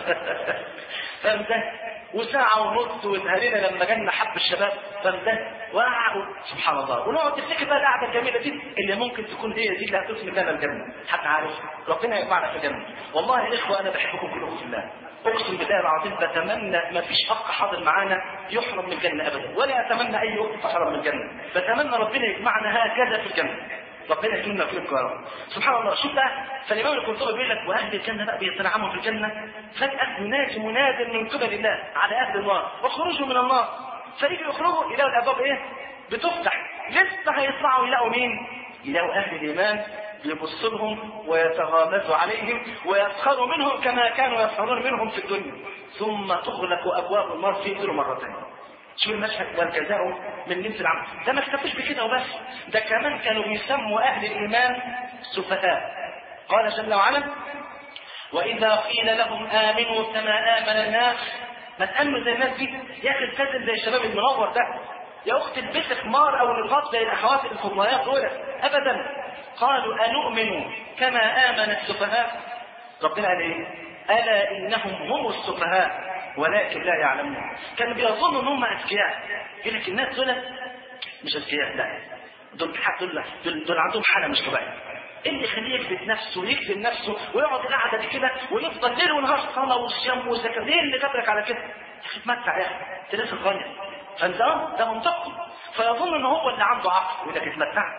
فاهم ده؟ وساعة ونص واتهرينا لما جالنا حب الشباب، فاهم ده؟ وقعوا سبحان الله، ونقعد نفتكر بقى القعدة الجميلة دي اللي ممكن تكون هي دي اللي هتسمي لنا الجنة. حد عارف؟ ربنا يجمعنا في الجنة. والله يا اخوة انا بحبكم كلكم في الله. اقسم بالله العظيم بتمنى ما فيش اخ حاضر معانا يحرم من الجنة ابدا، ولا اتمنى اي اخت تحرم من الجنة. بتمنى ربنا يجمعنا هكذا في الجنة. ربنا يكرمنا فيكم يا رب. سبحان الله. شوف بقى فالامام القرطبي بيقول لك واهل الجنه بقى بيتنعموا في الجنه، فجاه ينادي مناد من قبل الله على اهل النار: اخرجوا من النار. فيجوا يخرجوا يلاقوا الابواب ايه؟ بتفتح. لسه هيطلعوا يلاقوا مين؟ يلاقوا اهل الايمان بيبصوا لهم ويتغامزوا عليهم ويسخروا منهم كما كانوا يسخرون منهم في الدنيا، ثم تغلق ابواب النار في مرتين. شو المشهد؟ والجزاء من جنس العمل. ده ما اكتفوش بكده وبس، ده كمان كانوا بيسموا اهل الايمان سفهاء. قال جل وعلا: واذا قيل لهم امنوا كما امن الناس. ما تامنوا زي الناس دي يا اخي، التزم زي الشباب المنور ده، يا اخت البس حمار او نقاط زي الاخوات الفضليات دول، ابدا. قالوا انؤمن كما امن السفهاء. ربنا قال ايه؟ الا انهم هم السفهاء ولكن لا يعلمون. كانوا بيظنوا ان هم اذكياء. يقول لك الناس دول مش اذكياء، لا، دول دول دول, دول عندهم حاله مش طبيعيه. اللي يخليه يكذب نفسه ويكذب نفسه ويقعد القعده دي كده ويفضل ليل ونهار صلاه وصيام وزكاه، ليه اللي جابرك على كده؟ يا اخي اتمتع يا اخي، انت لسه صغير. فانت ده منطقي، فيظن ان هو اللي عنده عقل، يقول لك اتمتعت.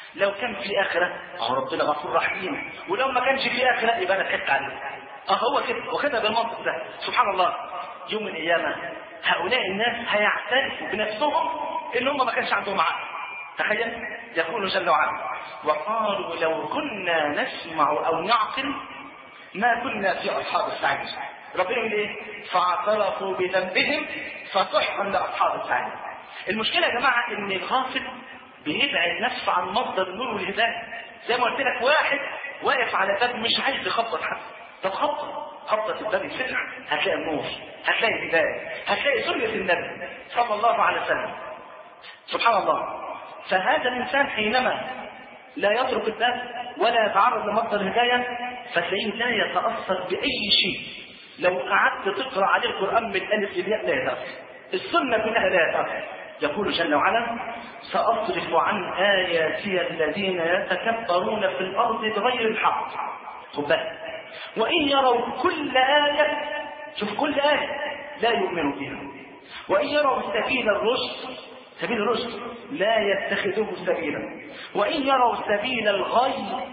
لو كان في آخرة أهو ربنا غفور رحيم، ولو ما كانش في آخرة يبقى أنا ضحكت عليه. أه هو كده، وكده بالمنطق ده. سبحان الله، يوم القيامة هؤلاء الناس هيعترفوا بنفسهم إن هم ما كانش عندهم عقل. تخيل، يقول جل وعلا: وقالوا لو كنا نسمع أو نعقل ما كنا في أصحاب السعير. ربنا يقول إيه؟ فاعترفوا بذنبهم فسحقا لأصحاب السعير. المشكلة يا جماعة إن الغافل بيبعد نفسه عن مصدر النور والهداية. زي ما قلت لك، واحد واقف على باب مش عايز يخبط حد، طب خبط خبطة الباب يسمع، هتلاقي النور، هتلاقي الهداية، هتلاقي سنة النبي صلى الله عليه وسلم. سبحان الله. فهذا الإنسان حينما لا يترك الباب ولا يتعرض لمصدر الهداية فتلاقيه لا يتأثر بأي شيء. لو قعدت تقرأ عليه القرآن من الألف للياء لا يتأثر، السنة كلها لا يتأثر. يقول جل وعلا: سأصرف عن آياتي الذين يتكبرون في الأرض بغير الحق. خد بالك، وإن يروا كل آية، شوف كل آية، لا يؤمنوا بها، وإن يروا سبيل الرشد، سبيل الرشد لا يتخذوه سبيلا، وإن يروا سبيل الغي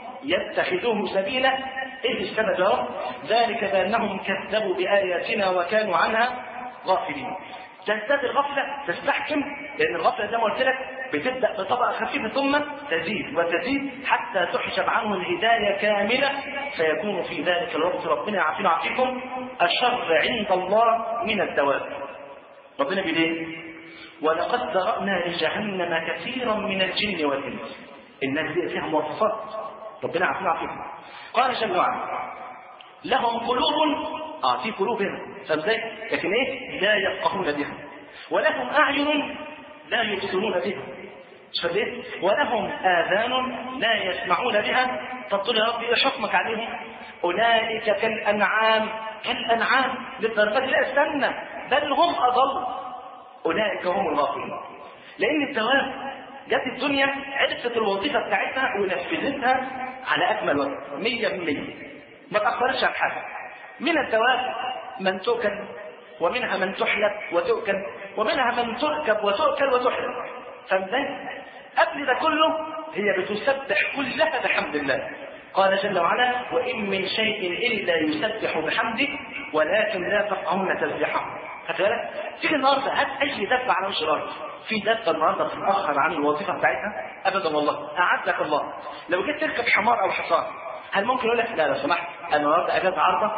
يتخذوه سبيلا. إيه السبب يا رب؟ ذلك بأنهم كذبوا بآياتنا وكانوا عنها غافلين. تزداد الغفلة تستحكم، لأن الغفلة زي ما قلت لك بتبدأ بطبقة خفيفة ثم تزيد وتزيد حتى تحجب عنه الهداية كاملة، فيكون في ذلك الوقت، ربنا يعافينا ويعافيكم، أشر عند الله من الدواب. ربنا بيقول ايه؟ ولقد ذرأنا لجهنم كثيرا من الجن والإنس. الناس دي فيها مواصفات، ربنا يعافينا ويعافيكم. قال جل وعلا: لهم قلوب، اه في قلوب هنا، فازاي؟ لكن ايه؟ لا يفقهون بها. ولهم اعين لا يبصرون بها، مش فاهم ايه؟ ولهم اذان لا يسمعون بها. طب تقول يا رب ايه حكمك عليهم؟ اولئك كالانعام، كالانعام للدرجات، لا استنى، بل هم اضل، اولئك هم الغافلون. لان الدواب جت الدنيا عرفت الوظيفه بتاعتها ونفذتها على اكمل وجه مية بالمية، ما تأخرش عن حاجة. من الدواب من تؤكل، ومنها من تحلب وتؤكل، ومنها من تركب وتؤكل وتحلب. فازاي؟ قبل ده كله هي بتسبح كلها بحمد الله. قال جل وعلا: وإن من شيء إلا يسبح بحمده ولكن لا تفقهون تسبيحه. خدت بالك؟ تيجي النهارده هات أي دابة على وش الأرض، في دابة النهارده بتتأخر عن الوظيفة بتاعتها؟ أبدا والله، أعزك الله. لو جيت تركب حمار أو حصان، هل ممكن يقول لك لا لو سمحت انا النهارده اجازه عارضه؟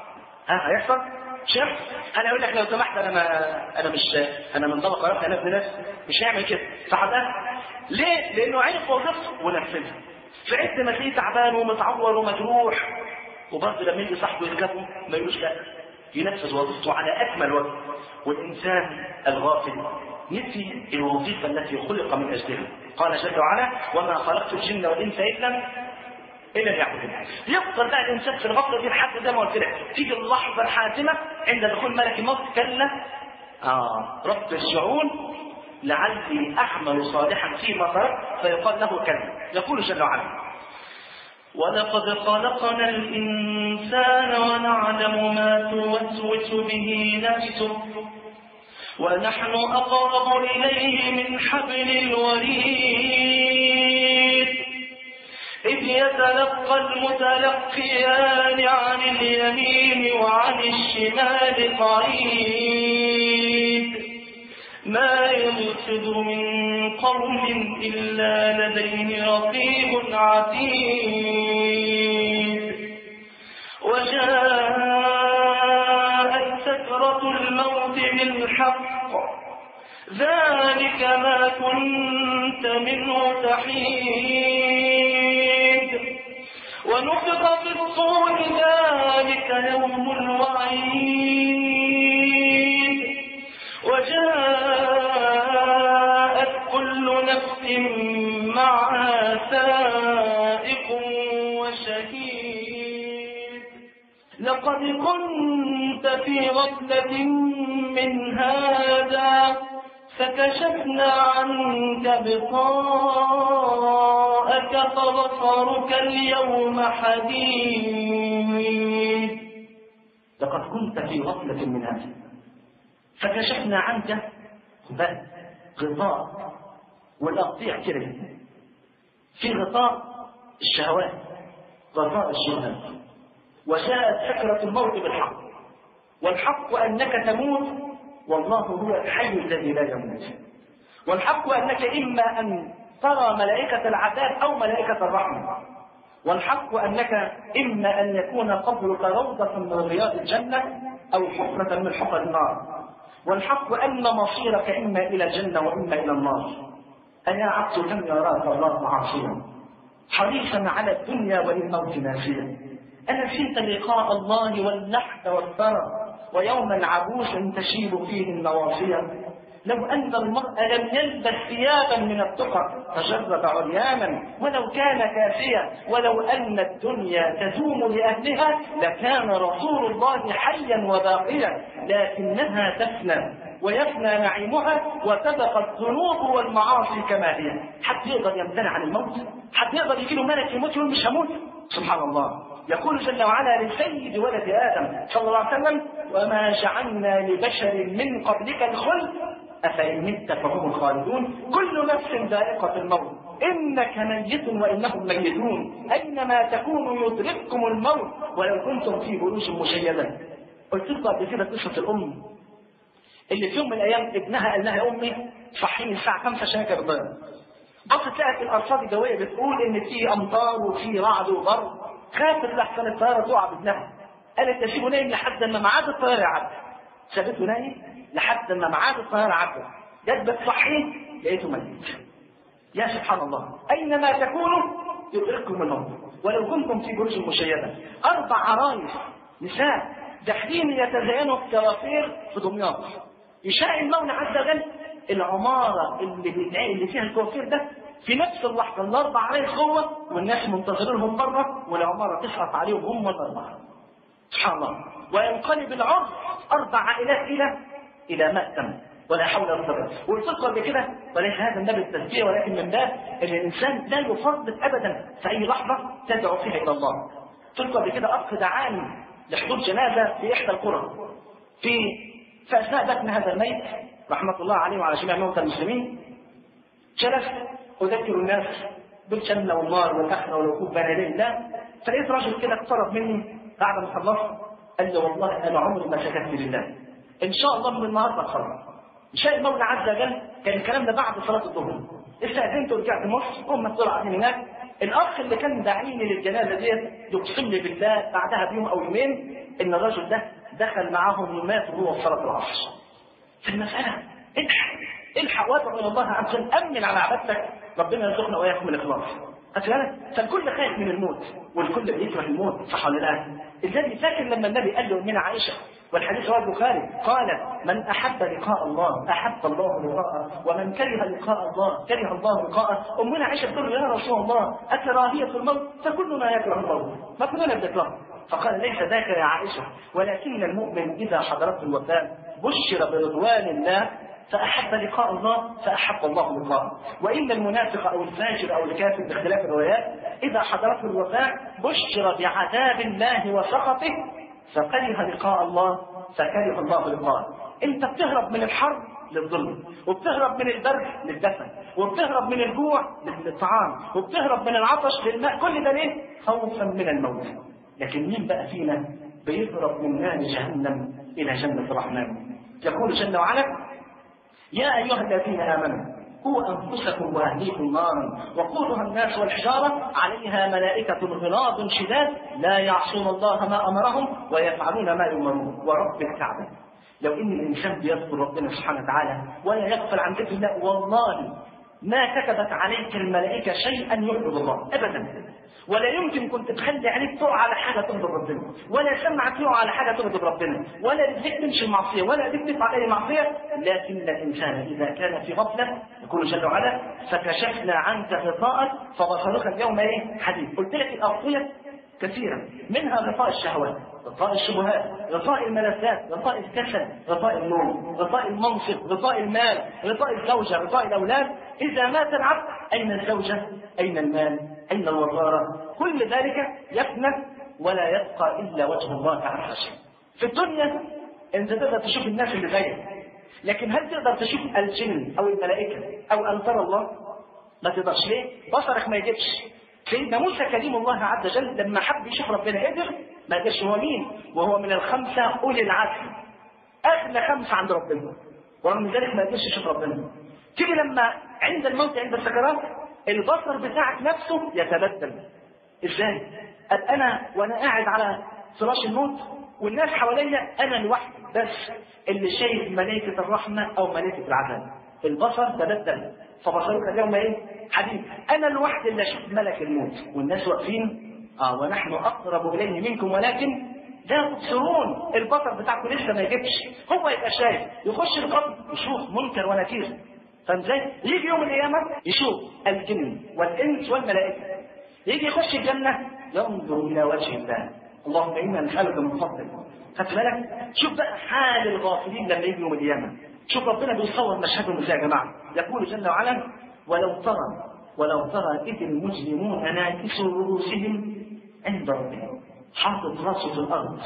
ها هيحصل؟ شيخ انا اقول لك لو سمحت انا ما انا مش انا من طبقه رفع، انا ابن ناس، مش هيعمل كده، صح ده؟ ليه؟ لانه عرف وظيفته ونفذها. في عز ما تلاقيه تعبان ومتعور ومجروح، وبرضه لما يجي صاحبه يركبه ما يقولوش لا، ينفذ وظيفته على اكمل وجه. والانسان الغافل نسي الوظيفه التي خلق من اجلها. قال جل وعلا: وما خلقت الجن والانس الا إلا ليعبدون. يفضل بقى الإنسان في الغفلة دي لحد زي ما قلت لك تيجي اللحظة الحاسمة عند دخول ملك الموت، كلا آه رب ارجعون لعلي أعمل صالحا فيما تركت، فيقال له كلا. يقول جل وعلا: ولقد خلقنا الإنسان ونعلم ما توسوس به نفسه ونحن أقرب إليه من حبل الوريد إذ يتلقى المتلقيان عن اليمين وعن الشمال قعيد ما يلفظ من قول إلا لديه رقيب عتيد وجاءت سكرة الموت بالحق ذلك ما كنت منه تحيد ونفخ في الصور ذلك يوم الوعيد وجاءت كل نفس معها سائق وشهيد لقد كنت في غفلة من هذا فكشفنا عنك بطاءك فبصرك اليوم حديد. لقد كنت في غفلة من هذا فكشفنا عنك غطاء والأقطيع كده في غطاء الشهوات، غطاء الشبهات. وجاءت سكرة الموت بالحق، والحق أنك تموت والله هو الحي الذي لا يموت. والحق أنك إما أن ترى ملائكة العذاب أو ملائكة الرحمة. والحق أنك إما أن يكون قبرك روضة من رياض الجنة أو حفرة من حفر النار. والحق أن مصيرك إما إلى الجنة وإما إلى النار. أيا عبد كم يراك الله عاصيا حريصا على الدنيا وللموت ناسيا. أنسيت لقاء الله واللحد والثرى ويوما عبوسا تشيب فيه النواصية. لو أن المرء لم يلبس ثيابا من التقى تجرد عريانا ولو كان كافيا. ولو أن الدنيا تدوم لأهلها لكان رسول الله حيا وباقيا. لكنها تفنى ويفنى نعيمها وتبقى الذنوب والمعاصي كما هي. حد يقدر يمتنع عن الموت؟ حد يقدر يجي له ملك يموت يقول مش هموت؟ سبحان الله. يقول جل وعلا لسيد ولد آدم صلى الله عليه وسلم وما جعلنا لبشر من قبلك الخلد أفإن مت فهم الخالدون. كل نفس ذائقة الموت إنك ميت وإنهم ميتون أينما تكونوا يدرككم الموت ولو كنتم في بروج مشيدة. قلت لكم قبل كده قصة الأم اللي في يوم من الأيام ابنها قال لها يا أمي صحيني الساعة خمسة عشان كده ضرب. بصت لقت الأرصاد الجوية بتقول إن في أمطار وفي رعد وضرب. خافت لحسن الطيارة تقع بابنها. قالت تسيبه نايم لحد ما ميعاد الطيارة يعدي. سابته نايم لحد ما ميعاد الطيارة عدى. جت بتصحيه لقيته ميت. يا سبحان الله. أينما تكونوا يدرككم الموت ولو كنتم في بروج مشيدة. أربع عرايس نساء داخلين يتزينوا الكوافير في دمياط. يشاء المولى عز وجل العمارة اللي اللي فيها الكوافير ده في نفس اللحظة الأربع عرايس جوه والناس منتظرينهم بره والعمارة تسقط عليهم هم الأربعة. سبحان الله. وينقلب العرض أربع عائلات إلى إلى مأتم ولا حول ولا قوة. والفقه بكده وليس هذا النبي التزكية ولكن من باب ان الانسان لا يفرط ابدا في اي لحظه تدعو فيها الى الله. فقه بكده اخ دعاني لحضور جنازه في احدى القرى في فاثناء دفن هذا الميت رحمه الله عليه وعلى جميع موتى المسلمين جلست اذكر الناس بالجنه والنار والاخره والوقوف بين يدي الله. فلقيت رجل كده اقترب مني بعد ما خلصت قال لي والله انا عمري ما سكت لله ان شاء الله من النهارده خلاص. شاء المولى عز وجل كان الكلام ده بعد صلاه الظهر. استاذنت ورجعت مصر هم طلعوا قاعدين هناك. الاخ اللي كان داعيني للجنازه ديت يقسم لي بالله بعدها بيوم او يومين ان الرجل ده دخل معاهم ومات وهو في صلاه العصر. في المساله الحق الحق وادعو الى الله عز وجل امن على عبادتك ربنا يرزقنا واياكم الاخلاص. فالكل خايف من الموت والكل بيكره الموت صح ولا لا؟ الذي فاكر لما النبي قال له من عائشه والحديث رواه البخاري قال من احب لقاء الله احب الله لقاءه ومن كره لقاء الله كره الله لقاءه. امنا عائشه تقول يا رسول الله اكراهيه الموت فكلنا يكره الموت ما كلنا بنكرهه. فقال ليس ذاك يا عائشه ولكن المؤمن اذا حضرته الوفاه بشر برضوان الله فأحب لقاء الله فأحب الله لقاءه. وإن المنافق أو الفاجر أو الكافر باختلاف الروايات إذا حضرته الوفاة بشر بعذاب الله وسخطه فكره لقاء الله فكره الله لقاءه. أنت بتهرب من الحرب للظلم وبتهرب من البرد للدفن وبتهرب من الجوع للطعام وبتهرب من العطش للماء. كل ده ليه؟ خوفا من الموت. لكن مين بقى فينا بيهرب من نار جهنم إلى جنة الرحمن؟ يقول جل وعلا يا أيها الذين آمنوا قوا أنفسكم وأهليكم نارا وقودها الناس والحجارة عليها ملائكة غلاظ شداد لا يعصون الله ما أمرهم ويفعلون ما يؤمرون. ورب الكعبة لو إن الإنسان بيذكر ربنا سبحانه وتعالى ولا يغفل عن ذكر الله والله ما كتبت عليك الملائكة شيئا يغضب الله أبدا. ولا يمكن كنت تخلي عينيك تقع على حاجه تغضب ربنا ولا سمعك يقع على حاجه تغضب ربنا ولا رجليك تمشي المعصيه ولا ايديك تفعل اي معصيه. لكن الانسان اذا كان في غفله يقول جل وعلا فكشفنا عنك غطاءك فبصرك اليوم ايه حديد. قلت لك الاغطيه كثيره منها غطاء الشهوات غطاء الشبهات غطاء الملذات غطاء الكسل غطاء النوم غطاء المنصب غطاء المال غطاء الزوجه غطاء الاولاد. اذا مات العبد اين الزوجه اين المال أين الوزارة؟ كل ذلك يفنى ولا يبقى إلا وجه الله تعالى. في الدنيا أنت تقدر تشوف الناس اللي زيك لكن هل تقدر تشوف الجن أو الملائكة أو أن ترى الله؟ ما تقدرش. ليه؟ بصرك ما يجيبش. سيدنا موسى كريم الله عز وجل لما حب يشوف ربنا قدر ما قدرش. هو مين؟ وهو من الخمسه اولي العزم، اغلى خمسه عند ربنا، ورغم ذلك ما قدرش يشوف ربنا. تيجي لما عند الموت عند السكرات البصر بتاعك نفسه يتبدل. ازاي؟ قال انا وانا قاعد على فراش الموت والناس حواليا انا لوحدي بس اللي شايف ملائكه الرحمه او ملائكه العذاب. البصر تبدل، فبصرك اليوم ايه؟ حديد. انا لوحدي اللي اشوف ملك الموت والناس واقفين اه ونحن اقرب اليه منكم ولكن لا تبصرون. البصر بتاعكم لسه ما يجيبش. هو يبقى شايف، يخش القبر يشوف منكر ونكير. فاهم ازاي؟ يجي يوم القيامه يشوف الجن والانس والملائكه. يجي يخش الجنه ينظر الى وجه الله، اللهم انا نسالك من فضلك. خدت بالك؟ شوف بقى حال الغافلين لما يجي يوم القيامه. شوف ربنا بيصور مشهدهم ازاي يا جماعه. يقول جل وعلا: ولو ترى ولو ترى اذ المجرمون ناكسوا رؤوسهم عند ربهم، حاطط راسه في الارض،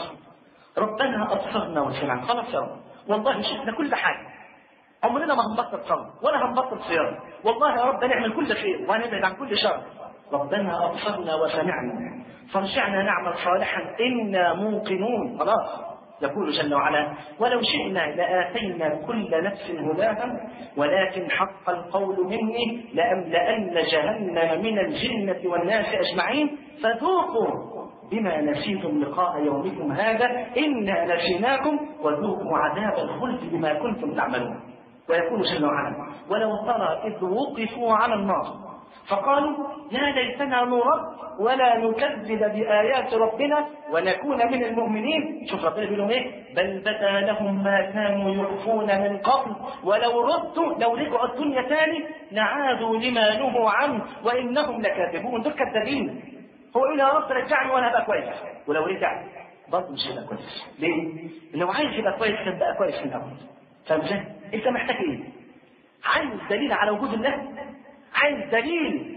ربنا ابصرنا وسمعنا. خلاص يا رب، والله شفنا كل حاجه، عمرنا ما هنبطل صلاة ولا هنبطل صيام، والله يا رب نعمل كل خير وهنبعد عن كل شر. ربنا ابصرنا وسمعنا فارجعنا نعمل صالحا انا موقنون. خلاص. يقول جل وعلا: ولو شئنا لآتينا كل نفس هداها ولكن حق القول مني لأملأن جهنم من الجنة والناس أجمعين فذوقوا بما نسيتم لقاء يومكم هذا إنا نسيناكم وذوقوا عذاب الخلد بما كنتم تعملون. ويقول جل وعلا: ولو ترى إذ وقفوا على النار فقالوا يا ليتنا نرد ولا نكذب بآيات ربنا ونكون من المؤمنين. شوف ربنا بيقول لهم ايه؟ بل بدا لهم ما كانوا يخفون من قبل ولو ردوا لو رجعوا الدنيا تاني لعادوا لما نهوا عنه وانهم لكاذبون. دول كذابين. هو يقول يا رب رجعني وانا هبقى كويس، ولو رجع برضه مش هيبقى كويس. ليه؟ لو عايز يبقى كويس كان بقى كويس من الاول. فاهم ازاي؟ انت محتاج ايه؟ عايز دليل على وجود الله؟ عايز دليل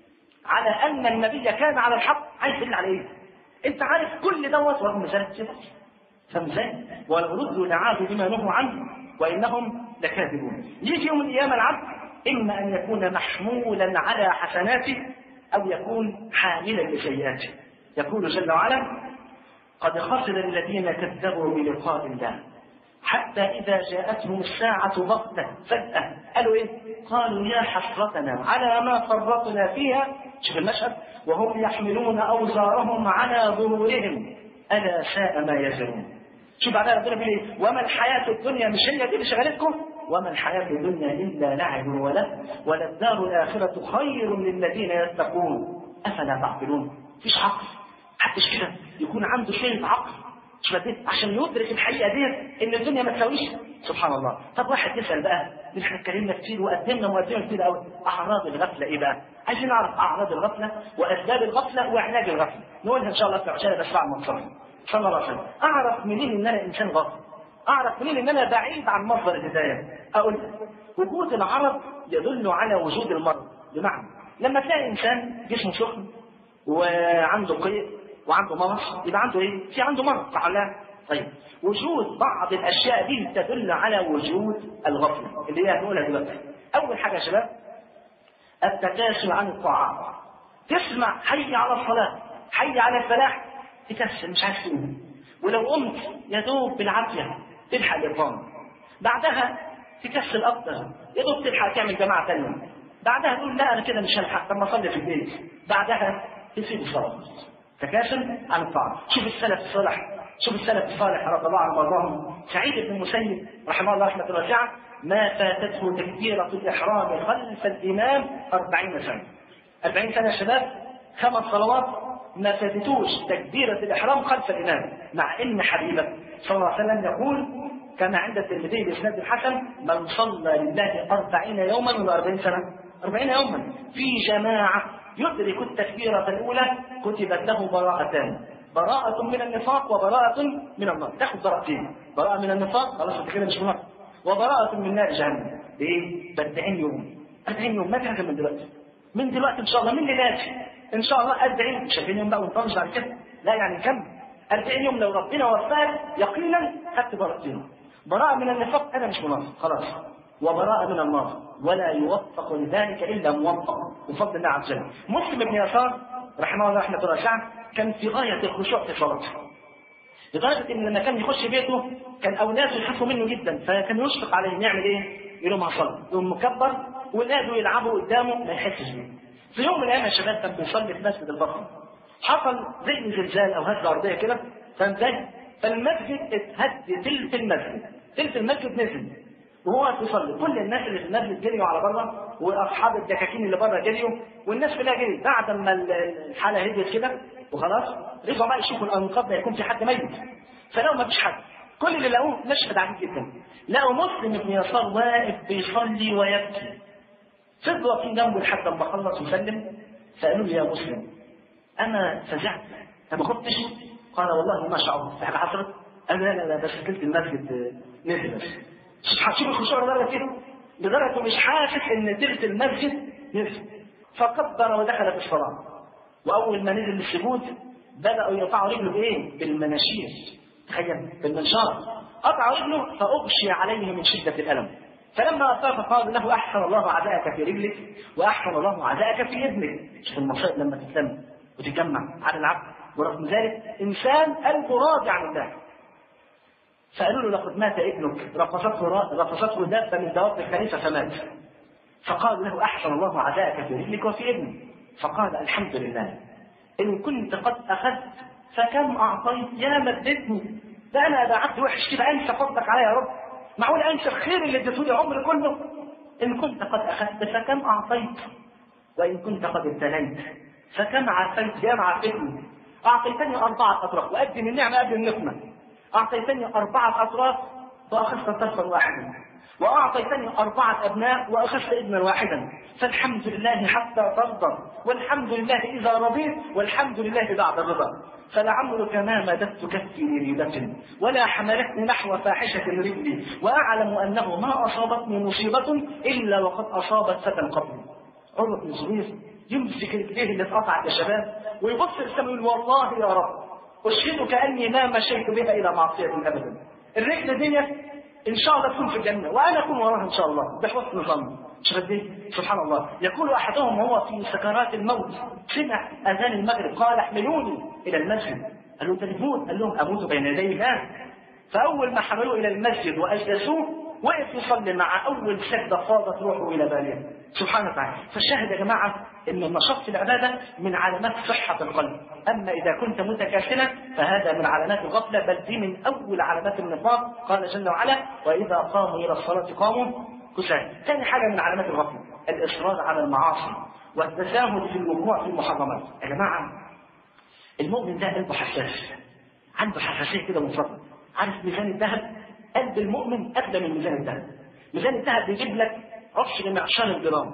على ان النبي كان على الحق؟ عايز دليل على ايه؟ انت عارف كل دوت ورغم ذلك كده. فاهم ازاي؟ ولو ردوا لعادوا بما نهوا عنه وانهم لكاذبون. يجي يوم القيامه العبد اما ان يكون محمولا على حسناته او يكون حاملا لسيئاته. يقول جل وعلا: قد خسر الذين كذبوا بلقاء الله حتى إذا جاءتهم الساعة بغتة فجأة قالوا إيه؟ قالوا يا حسرتنا على ما فرطنا فيها. شوف المشهد: وهم يحملون أوزارهم على ظهورهم ألا ساء ما يزرون. شوف بعدها ربنا بيقول إيه؟ وما الحياة الدنيا، مش هي دي اللي شغلتكم؟ وما الحياة الدنيا إلا لعب وله وللدار الآخرة خير للذين يتقون أفلا تعقلون. مفيش عقل، محدش كده يكون عنده شوية عقل عشان يدرك الحقيقه ديت ان الدنيا ما تساويش. سبحان الله. طب واحد يسال بقى، احنا اتكلمنا كتير وقدمنا مقدمه كتير قوي، اعراض الغفله ايه بقى؟ عايزين نعرف اعراض الغفله واسباب الغفله وعلاج الغفله. نقولها ان شاء الله في عشان بس بعد ما نصلي. صلى الله عليه وسلم. اعرف منين ان انا انسان غافل؟ اعرف منين ان انا بعيد عن مصدر الهدايه؟ اقول وجود العرض يدل على وجود المرض. بمعنى لما تلاقي انسان جسمه سخن وعنده قيء وعنده مرض يبقى عنده ايه؟ في عنده مرض تعالى. طيب وجود بعض الاشياء دي تدل على وجود الغفله اللي هي هنقولها دلوقتي. اول حاجه يا شباب التكاسل عن الطاعات. تسمع حي على الصلاه، حي على الفلاح، تكسل مش عايز تقوم، ولو قمت يا دوب بالعافيه تلحق الاقامه، بعدها تكسل اكتر يا دوب تلحق تعمل جماعه ثانيه، بعدها تقول لا انا كده مش هلحق طب ما اصلي في البيت، بعدها تسيب الصلاه. تكاسل عن الطاعه. شوف السلف الصالح، شوف السلف الصالح رضي الله عنهم وارضاهم. سعيد بن المسيب رحمه الله رحمه واسعه ما فاتته تكبيره الاحرام خلف الامام أربعين سنه. أربعين سنه يا شباب، خمس صلوات ما فاتتوش تكبيره الاحرام خلف الامام، مع ان حبيبه صلى الله عليه وسلم يقول كما عند الترمذي باسناد الحسن: من صلى لله أربعين يوما من أربعين سنه، أربعين يوما في جماعه يدرك التكبيرة الأولى كتبت له براءتان، براءة من النفاق وبراءة من النار. تاخد براءتين، براءة من النفاق خلاص انت كده مش منافق، وبراءة من نار جهنم. ايه؟ أربعين يوم. أربعين يوم ما في حاجة من دلوقتي. من دلوقتي إن شاء الله، من دلوقتي إن شاء الله أربعين، مش أربعين يوم بقى ونطنش بعد كده، لا يعني نكمل أربعين يوم. لو ربنا وفقك يقينا خدت براءتين، براءة من النفاق أنا مش منافق خلاص، وبراءة من النار، ولا يوفق لذلك إلا موفق بفضل الله عز وجل. مسلم بن يسار رحمه الله رحمة واسعة كان في غاية الخشوع في صلاته، لدرجة إن لما كان يخش بيته كان أولاده يخافوا منه جدا، فكان يشفق عليهم يعمل إيه؟ يقول لهم هصلي، يقوم مكبر ولاده يلعبوا قدامه ما يحسش بيه. في يوم من الأيام يا شباب كان بيصلي في مسجد البصرة، حصل زي زلزال أو هزة أرضية كده، فاهم ازاي؟ فالمسجد اتهد تلت المسجد، تلت المسجد نزل وهو بيصلي، كل الناس اللي في المسجد جريوا على بره، واصحاب الدكاكين اللي بره جريوا، والناس كلها جريت. بعد ما الحاله هديت كده وخلاص رجعوا بقى يشوفوا الانقاض ده يكون في حد ميت، فلقوا ما فيش حد. كل اللي لقوه مشهد عجيب جدا، لقوا مسلم بن يسار واقف بيصلي ويبكي. فضلوا واقفين جنبه لحد ما خلص وسلم، فقالوا له يا مسلم انا فزعت، انت ما خفتش؟ قال والله ما شعرت. في حاجه حصلت؟ قال لا لا لا بس تلت المسجد نزل بس. هتشوف الخشوع لدرجه كده، لدرجه مش حاسس ان تلت المسجد نزل. فكبر ودخل في الصلاه، واول ما نزل للسجود بداوا يقطعوا رجله بايه؟ بالمناشير. تخيل، بالمنشار قطعوا رجله فاغشي عليه من شده الالم. فلما افاق قال له احسن الله عزاءك في رجلك واحسن الله عزاءك في ابنك. شوف المصائب لما تتلم وتتجمع على العبد، ورغم ذلك انسان قلبه راضي عن الله. فقالوا له لقد مات ابنك، رقصته رقصته دابه من دواب الخليفه فمات. فقال له احسن الله عزاءك في رجلك وفي ابنك. فقال الحمد لله ان كنت قد اخذت فكم اعطيت، يا مدتني، ده انا ده عبد وحش كده انسى فضلك عليا يا رب، معقول انسى الخير اللي اديته لي عمري كله؟ ان كنت قد اخذت فكم اعطيت، وان كنت قد ابتليت فكم عافيت، يا معافتني. اعطيتني اربعه اطراف وقدم النعمه قبل النقمه، اعطيتني اربعه اطراف واخذت طرفا واحدا، واعطيتني اربعه ابناء واخذت ابنا واحدا، فالحمد لله حتى ترضى، والحمد لله اذا رضيت، والحمد لله بعد الرضا. فلعمرك ما مددت كفي لريبة ولا حملتني نحو فاحشة رجلي، واعلم انه ما اصابتني مصيبة الا وقد اصابت فتى قبلي. عروة بن الزبير يمسك رجليه اللي اتقطعت يا شباب ويبص للسماء ويقول والله يا رب اشهدك اني ما مشيت بها الى معصية ابدا. الرجل دي ان شاء الله تكون في الجنة وانا اكون وراها ان شاء الله بحسن ظن. سبحان الله. يقول احدهم وهو في سكرات الموت سمع اذان المغرب قال احملوني الى المسجد. قالوا انت بتموت؟ قال لهم اموت بين يدي الله. فاول ما حملوه الى المسجد واجلسوه وقف يصلي مع اول سجده فاضت روحه الى باليه. سبحانه وتعالى. فالشاهد يا جماعه ان النشاط في العباده من علامات صحه القلب، اما اذا كنت متكاسلا فهذا من علامات الغفله، بل دي من اول علامات النفاق. قال جل وعلا واذا قاموا الى الصلاه قاموا كسالى. ثاني حاجه من علامات الغفله الاصرار على المعاصي والتساهل في الوقوع في المحرمات. يا جماعه المؤمن ده قلبه حساس، عنده حساسيه كده مفرطه. عارف ميزان الذهب؟ قلب المؤمن اقدم من ميزان الذهب. ميزان الذهب بيجيب لك عشر معشار الجرام،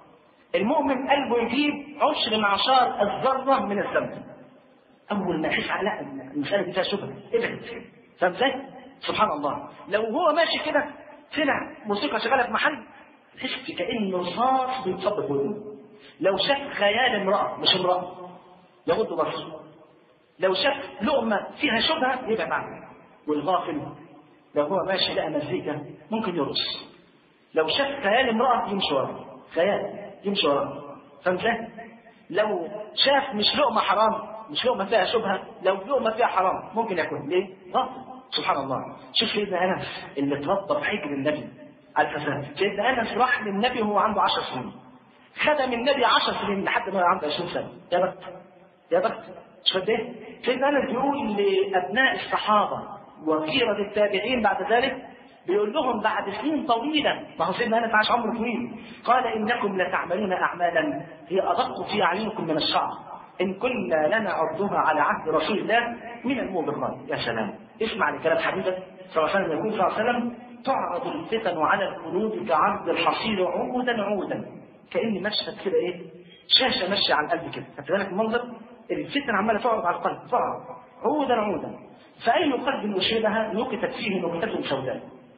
المؤمن قلبه يجيب عشر معشار الذره من الذنب. اول ما يحس على المساله دي فيها شبهه ابعد. فاهم ازاي؟ سبحان الله. لو هو ماشي كده سمع موسيقى شغاله في محل تحس كانه رصاص بيتصب في ودنه. لو شاف خيال امراه مش امراه يغض بصره. لو شاف لقمه فيها شبهه يبعد عنها. والغافل لو هو ماشي لقى مزيكا ممكن يرقص. لو شاف خيال امراه يمشي وراه، خيال يمشي وراه. فاهم ازاي؟ لو شاف مش لقمه حرام، مش لقمه فيها شبهه، لو لقمه فيها حرام ممكن ياكل. ليه؟ غافل. سبحان الله. شوف سيدنا انس اللي اتربى في حجر النبي على الفساد. سيدنا انس راح للنبي وهو عنده عشر سنين، خدم النبي عشر سنين لحد ما عنده عشرين سنه. يا بخت يا بخت. مش قد ايه؟ سيدنا انس بيقول لابناء الصحابه وخيره التابعين بعد ذلك، بيقول لهم بعد سنين طويله، ما هو سيدنا انس عاش عمر طويل، قال انكم لتعملون اعمالا هي ادق في اعينكم من الشعر ان كنا لنعدها على عهد رسول الله من الموبقات. يا سلام. اسمع لكلام حبيبك صلى الله عليه وسلم. يقول صلى الله عليه وسلم تعرض الفتن على القلوب كعرض الحصير عودا عودا. كأن مشهد كده ايه؟ شاشه ماشيه على القلب كده. خدت بالك المنظر؟ الفتن عماله تعرض على القلب، تعرض عودا عودا. فاي قلب اشربها نكتت فيه نكته سوداء،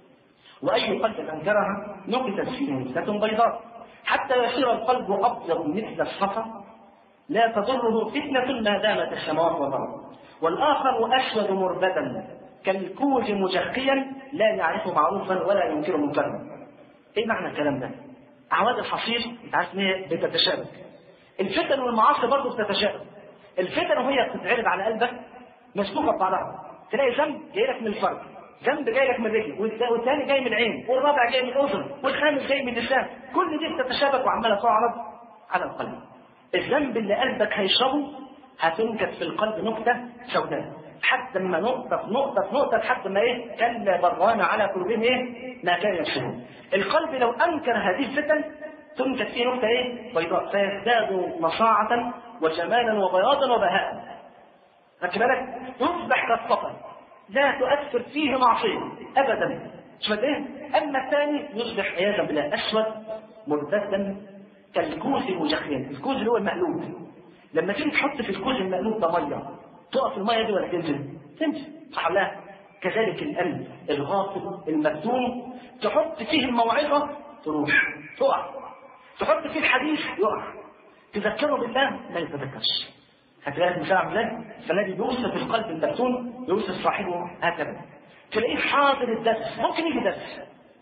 واي قلب انكرها نكتت فيه نكته بيضاء، حتى يصير القلب ابيض مثل الصفا لا تضره فتنه ما دامت السماوات والارض، والاخر اسود مربدا كالكوز مجخيا لا يعرف معروفا ولا ينكر منكرا. ايه معنى الكلام ده؟ اعواد الحصير انت عارف ان هي بتتشابك. الفتن والمعاصي برضه بتتشابك. الفتن وهي بتتعرض على قلبك مسبوقه ببعضها، تلاقي ذنب جاي لك من الفرج، ذنب جاي لك من الرجل، والثاني جاي من العين، والرابع جاي من الاذن، والخامس جاي من اللسان، كل دي بتتشابك وعماله تعرض على القلب. الذنب اللي قلبك هيشربه هتنكت في القلب نكته سوداء، لحد ما نقطه في نقطه في نقطه لحد ما ايه؟ كلا بران على قلوبهم ايه؟ ما كانوا يكسبون. القلب لو انكر هذه الفتن تنكت فيه نكته ايه؟ بيضاء، فيزداد نصاعه وجمالا وبياضا وبهاء. خدت بالك؟ يصبح كالصفر لا تؤثر فيه معصيه ابدا. شوف ايه؟ اما الثاني يصبح عياذا بالله اسود مرتدا كالكوز المجخين. الكوز اللي هو المقلوب، لما تيجي تحط في الكوز المقلوب ده ميه تقف الميه دي ولا تنزل؟ تنزل، صح ولا لا؟ كذلك القلب الغافل المفتون تحط فيه الموعظه تروح تقع، تحط فيه الحديث يقع، تذكره بالله ما يتذكرش. هتلاقي مثال ازاي؟ فالذي بيوصف القلب المفتون يوصف صاحبه هكذا. تلاقيه حاضر الدرس، ممكن يجي درس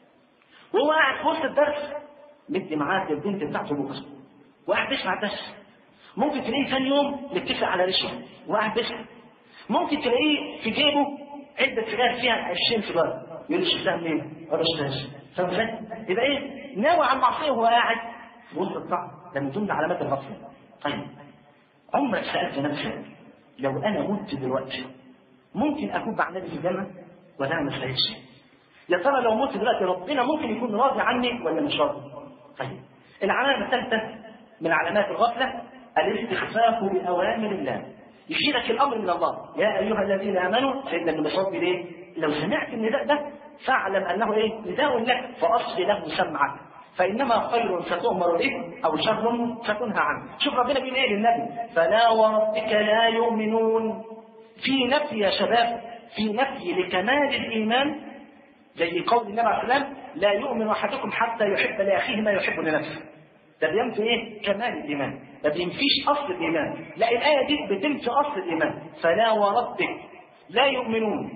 وهو قاعد في وسط الدرس مدي معاه البنت بتاعته بكره وقاعد بيسمع الدرس. ممكن تلاقيه ثاني يوم متفق على رشوه وقاعد بيسمع. ممكن تلاقيه في جيبه علبه سجاير فيها عشرين سيجاره، يقول له شفتها منين؟ ولا شفتهاش. فاهم ازاي؟ يبقى ايه؟ ناوي على المعصيه وهو قاعد في وسط الطعم، ده من ضمن علامات الغفله. طيب عمرك سالت نفسك لو انا مت دلوقتي ممكن اكون مع النبي في الجنه ولا انا ما استاهلش؟ يا ترى لو مت دلوقتي ربنا ممكن يكون راضي عني ولا مش راضي؟ طيب العلامه الثالثه من علامات الغفله الاستخفاف باوامر الله. يشيلك الامر من الله، يا ايها الذين امنوا. سيدنا ابن مسعود ليه؟ لو سمعت النداء ده فاعلم انه ايه؟ نداء لك فاصغ له سمعك، فانما خير ستؤمر به او شر ستنهى عنه. شوف ربنا بيقول ايه للنبي؟ فلا وربك لا يؤمنون. في نفي يا شباب، في نفي لكمال الايمان، زي قول النبي عليه الصلاه والسلام لا يؤمن احدكم حتى يحب لاخيه ما يحب لنفسه. ده بينفي ايه؟ كمال الايمان، ما بينفيش اصل الايمان. لا، الايه دي بتنفي اصل الايمان. فلا وربك لا يؤمنون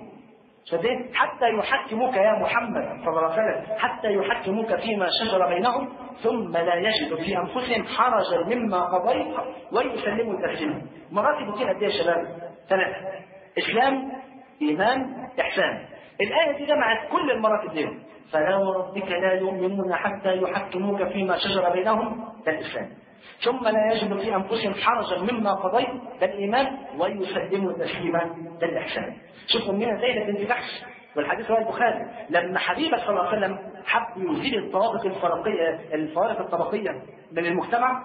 حتى يحكموك يا محمد صلى الله عليه وسلم، حتى يحكموك فيما شجر بينهم ثم لا يجدوا في انفسهم حرجا مما قضيت ويسلموا تسليما. مراتب كده قد ايه يا شباب؟ ثلاثه: اسلام، ايمان، احسان. الايه دي جمعت كل المراتب دي. فلا وربك لا يؤمنون حتى يحكموك فيما شجر بينهم، ده الاسلام. ثم لا يجد في انفسهم حرجا مما قضيت، ده الايمان، ويسلموا تسليما، ده الاحسان. شوفوا مننا زي بنت جحش، والحديث رواه البخاري، لما حبيبك صلى الله عليه وسلم حب يزيل الطوابق الفرقيه الفوارق الطبقيه من المجتمع،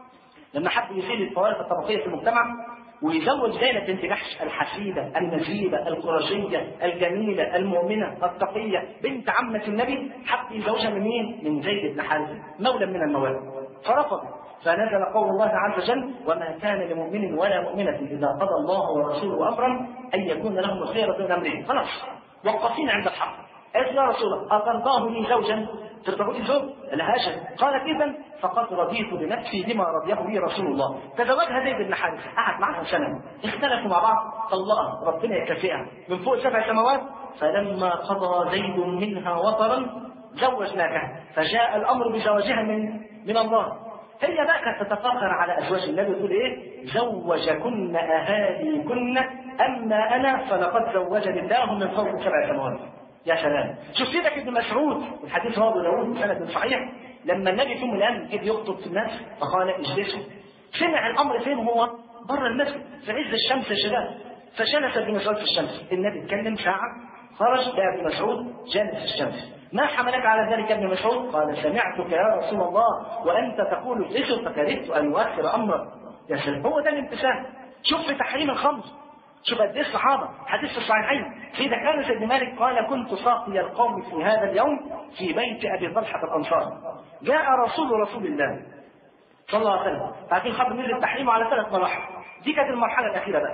لما حب يزيل الفوارق الطبقيه في المجتمع ويزوج زينب بنت جحش الحسيبه النزيبه القرشيه الجميله المؤمنه التقيه بنت عمه النبي، حب يزوجها من مين؟ من زيد بن حارثه مولى من الموالي، فرفض. فنزل قول الله عز وجل: وما كان لمؤمن ولا مؤمنة إذا قضى الله ورسوله أمرا أن يكون لهم الخيرة من أمرهم. خلاص وقفين عند الحق. قالت: يا رسول الله أترضاه لي زوجا؟ ترضاه لي زوج؟ لها أجل. قالت: إذا فقد رضيت بنفسي بما رضيه به رسول الله. تزوجها زيد بن حارثة، قعد معها سنة، اختلفوا مع بعض، طلقها، ربنا يكافئها من فوق سبع سماوات. فلما قضى زيد منها وطرا زوجناكها، فجاء الأمر بزواجها من من الله. هي بقى كانت تتفاخر على ازواج النبي وتقول ايه؟ زوجكن اهاليكن اما انا فلقد زوجني الله من فوق سبع سماوات. يا سلام. شوف سيدك ابن مسعود، والحديث رواه ابو داوود بسند صحيح، لما النبي في يوم من الايام جه يخطب في الناس فقال: اجلسوا. سمع الامر فين هو؟ بره المسجد في عز الشمس يا شباب. فجلس ابن مسعود في الشمس، النبي اتكلم ساعه، خرج جاء ابن مسعود جالس في الشمس. ما حملك على ذلك ابن مسعود؟ قال: سمعتك يا رسول الله وانت تقول اجلسوا فكرهت ان يؤخر امرك. يا سلام، هو ده الامتثال. شوف في تحريم الخمر، شوف قد ايه الصحابه، حديث في الصحيحين، سيدنا انس بن مالك قال: كنت ساقي القوم في هذا اليوم في بيت ابي طلحه الانصاري. جاء رسول رسول الله صلى الله عليه وسلم، بعدين خبر نزل التحريم على ثلاث مراحل، دي كانت المرحله الاخيره بقى.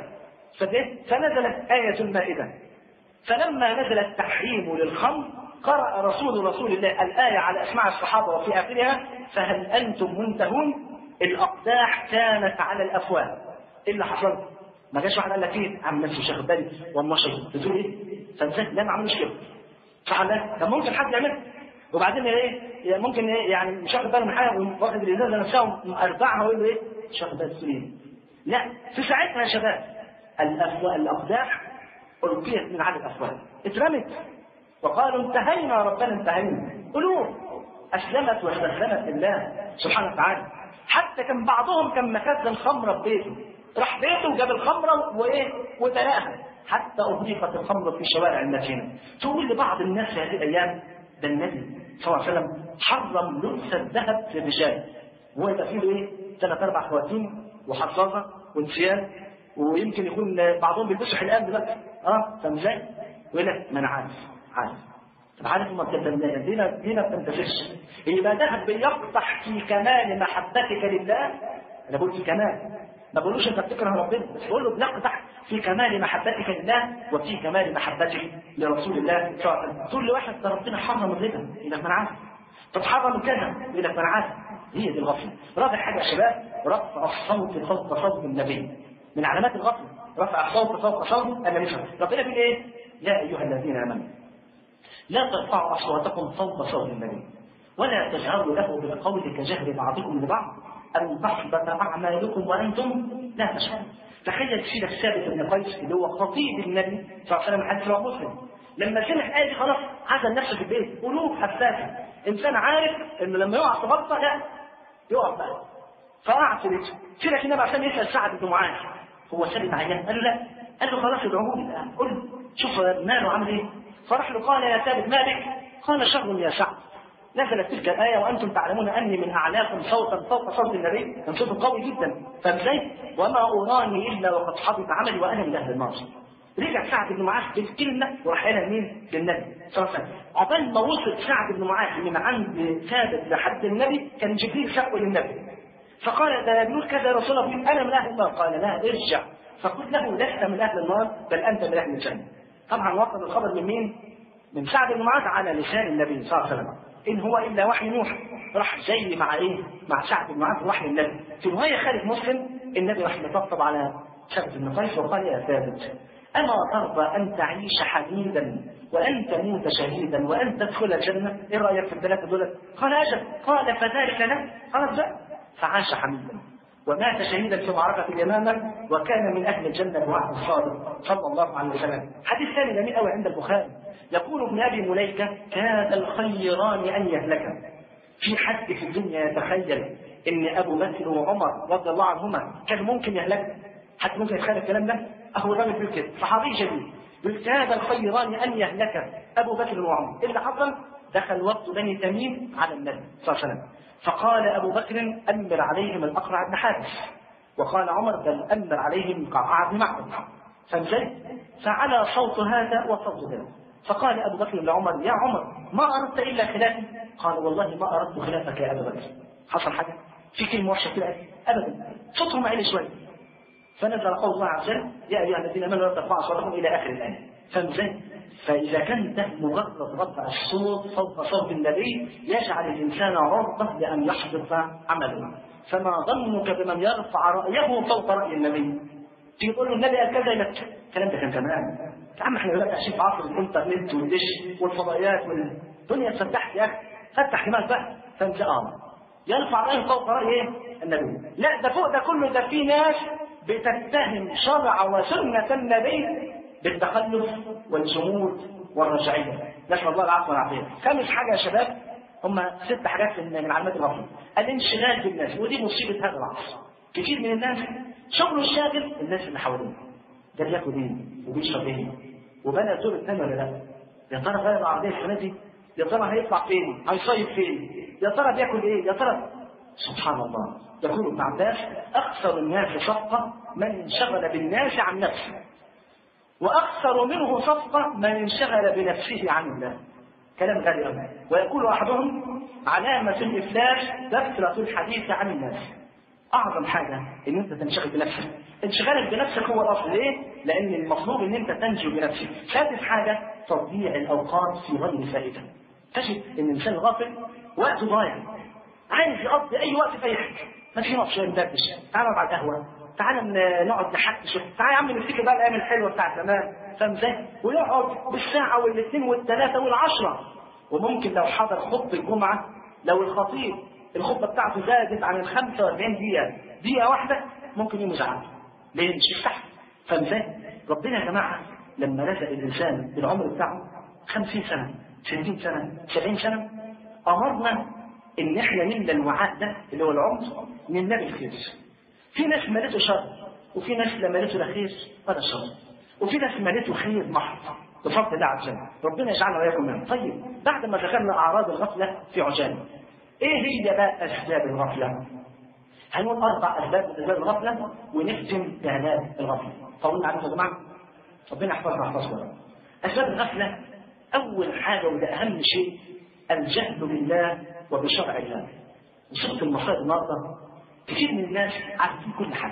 فنزلت ايه المائده، فلما نزل التحريم للخمر قرأ رسول رسول الله الآية على أسماع الصحابة وفي آخرها: فهل أنتم منتهون؟ الأقداح كانت على الأفواه. إيه اللي حصل؟ ما جاش واحد قال لك إيه؟ عم نفسي مش واخد بالي والله شيء بتقول إيه؟ فإزاي؟ لا ما عملوش كده. صح ولا لا؟ كان ممكن حد يعملها. وبعدين ايه ممكن ايه يعني مش واخد باله من حاجه واخد الازازه نفسها ومربعها ويقول له ايه مش واخد باله ايه. لا في ساعتها يا شباب الاقداح القيت من على الافواه اترمت وقالوا انتهينا ربنا انتهينا. قلوب اسلمت واستسلمت لله سبحانه وتعالى. حتى كان بعضهم كان مخزن خمره في بيته، راح بيته وجاب الخمره وايه وتلاها حتى اضيفت الخمر في شوارع المدينه. تقول لبعض الناس في هذه الايام ده النبي صلى الله عليه وسلم حرم لبس الذهب في الرجال، وهو يبقى فيه ايه ثلاث اربع خواتيم وحصافه وانسيان، ويمكن يكون بعضهم بيلبسوا حلقان دلوقتي اه فاهم ازاي؟ ويقول لك ما انا عارف عارف طب عارف ما بتتمنى دينا دينا ما بتنتفعش. يبقى ذهب بيقطح في كمال محبتك لله. انا بقول في كمال، ما بقولوش انت بتكره ربنا، بس بقول له بيقطح في كمال محبتك لله وفي كمال محبتك لرسول الله صلى الله عليه وسلم. تقول لواحد ده ربنا حرم الربا يقول لك ما انا عارف، طب حرم كذا يقول لك ما انا عارف. هي دي الغفله. رابع حاجه يا شباب رفع الصوت فوق صوت النبي، من علامات الغفله رفع الصوت فوق صوت النبي. ربنا بيقول ايه؟ يا ايها الذين امنوا لا ترفعوا اصواتكم فوق صوت النبي ولا تجهروا له بالقول كجهر بعضكم لبعض ان تحبط اعمالكم وانتم لا تشعرون. تخيل سيدك ثابت بن قيس اللي هو خطيب النبي صلى الله عليه وسلم حديث رواه مسلم، لما سمع آية خلاص عزل نفسه في البيت. قلوب حساسه، انسان عارف انه لما يقع في غلطه لا يقع بقى، فقعد في بيته. سيدك النبي عشان يسال سعد بن معاذ هو ثابت عيان، قال له لا، قال له خلاص ادعوه لي الان قل شوف ماله عامل ايه. فراح له قال يا ثابت مالك؟ قال شر يا سعد نزلت تلك الآية وأنتم تعلمون أني من أعلاكم صوتا فوق صوت النبي، كان صوته قوي جدا، فازاي؟ وما أراني إلا وقد حبط عملي وأنا من أهل النار. رجع سعد بن معاذ بالكلمة وراح قالها مين؟ للنبي صلى الله عليه وسلم. عقبال ما وصل سعد بن معاذ من عند ثابت لحد النبي كان جبريل شقه للنبي، فقال ده بيقول كذا يا رسول الله أنا من أهل النار. قال لا ارجع فقل له لست من أهل النار بل أنت من أهل الجنة. طبعا وصل الخبر من مين؟ من سعد بن معاذ على لسان النبي صلى الله عليه وسلم. إن هو إلا وحي نوح. راح جاي مع إيه؟ مع سعد بن معاذ وحي النبي. في رواية خارج مسلم النبي راح يطبطب على ثابت بن قيس وقال يا ثابت أما ترضى أن تعيش حميدا وأن تموت شهيدا وأن تدخل الجنة؟ إيه رأيك في الثلاثة دول؟ قال أجل. قال فذلك له. قال لا. فعاش حميدا ومات شهيدا في معركة اليمامة وكان من أهل الجنة بوعد الصادق صلى الله عليه وسلم. حديث ثاني جميل قوي عند البخاري يقول ابن أبي مليكة كاد الخيران أن يهلكا. في حد في الدنيا يتخيل إن أبو بكر وعمر رضي الله عنهما كان ممكن يهلك؟ حد ممكن يتخيل الكلام ده؟ أهو الراجل بيقول كده صحابي جليل يقول كاد الخيران أن يهلكا أبو بكر وعمر. إيه اللي حصل؟ دخل وقت بني تميم على النبي صلى الله عليه وسلم فقال أبو بكر أمر عليهم الأقرع بن حابس وقال عمر بل أمر عليهم قعقاع بن معبد. فانزل فعلى صوت هذا وصوت ذاك. فقال أبو بكر لعمر يا عمر ما أردت إلا خلافي؟ قال والله ما أردت خلافك يا أبا بكر. حصل حاجة في كلمة وحشة كده أبدا. صوتهم عالي شوية فنزل قول الله عز وجل يا أيها الذين آمنوا لا ترفعوا أصواتكم إلى آخر الآية. فانزل فإذا كان ده مجرد رفع الصوت فوق صوت النبي يجعل الإنسان عرضة لأن يحبط عمله، فما ظنك بمن يرفع رأيه فوق رأي النبي؟ تيجي تقول له النبي قال كذا يقول لك الكلام ده كان زمان يا عم احنا دلوقتي عايشين في عصر الانترنت والدش والفضائيات والدنيا اتفتحت يا اخي فتح دماغك بقى. فانت اه يرفع رأيه فوق رأي ايه؟ النبي. لا ده فوق ده كله ده في ناس بتتهم شرع وسنة النبي بالتخلف والجمود والرجعية. نسأل الله العفو والعافية. خامس حاجة يا شباب هم ست حاجات من علامات الغفلة. الانشغال بالناس ودي مصيبة هذا العصر. كثير من الناس شغله الشاغل الناس اللي حواليه ده بياكل ايه وبيشرب ايه وبنى دور الثاني ولا لا، يا ترى غير العربية السنة دي، يا ترى هيطلع فين، هيصيف فين، يا ترى بياكل ايه، يا ترى سبحان الله. يقول ابن عباس أكثر الناس صفقة من انشغل بالناس عن نفسه وأكثر منه صفقة من انشغل بنفسه عن الله. كلام غالي قوي. ويقول أحدهم علامة الإفلاس كثرة الحديث عن الناس. أعظم حاجة إن أنت تنشغل بنفسك. انشغالك بنفسك هو الأصل. ليه؟ لأن المطلوب إن أنت تنجو بنفسك. سادس حاجة تضييع الأوقات في غير فائدة. تجد إن الإنسان غافل وقته ضايع عايز يقضي أي وقت في أي حاجة. ما تيجي نقعد شوية ندردش، تعالى نقعد على القهوة، تعالى نقعد نحكي، تعالى يا عم نفتكر بقى الأيام الحلوة بتاعت زمان، فاهم ازاي؟ ويقعد بالساعة والاثنين والثلاثة والعشرة وممكن لو حضر خطبة الجمعة لو الخطيب الخطبة بتاعته زادت عن ال خمسة وأربعين دقيقة دقيقة واحدة ممكن يوم يزعل. ليه؟ مش يفتح. فمثال ربنا يا جماعة لما رزق الإنسان بالعمر بتاعه خمسين سنة ستين سنة سبعين سنة أمرنا إن إحنا نملى الوعاء ده اللي هو العمر نملاه بالخير. في ناس ملته شر وفي ناس لا ملته لا خير ولا شر وفي ناس ملته خير محض بفضل الله عز وجل. ربنا يجعلنا وإياكم منهم. طيب بعد ما ذكرنا أعراض الغفلة في عجالة إيه هي بقى أسباب الغفلة؟ هنقول أربع أسباب من أسباب الغفلة ونختم بهذه الغفلة. طولنا عليكم يا جماعة ربنا يحفظنا ويحفظكم. أسباب الغفلة أول حاجة وده أهم شيء الجهل بالله وبشرع الله. وصلت المصائب النهارده كثير من الناس عارفين كل حاجة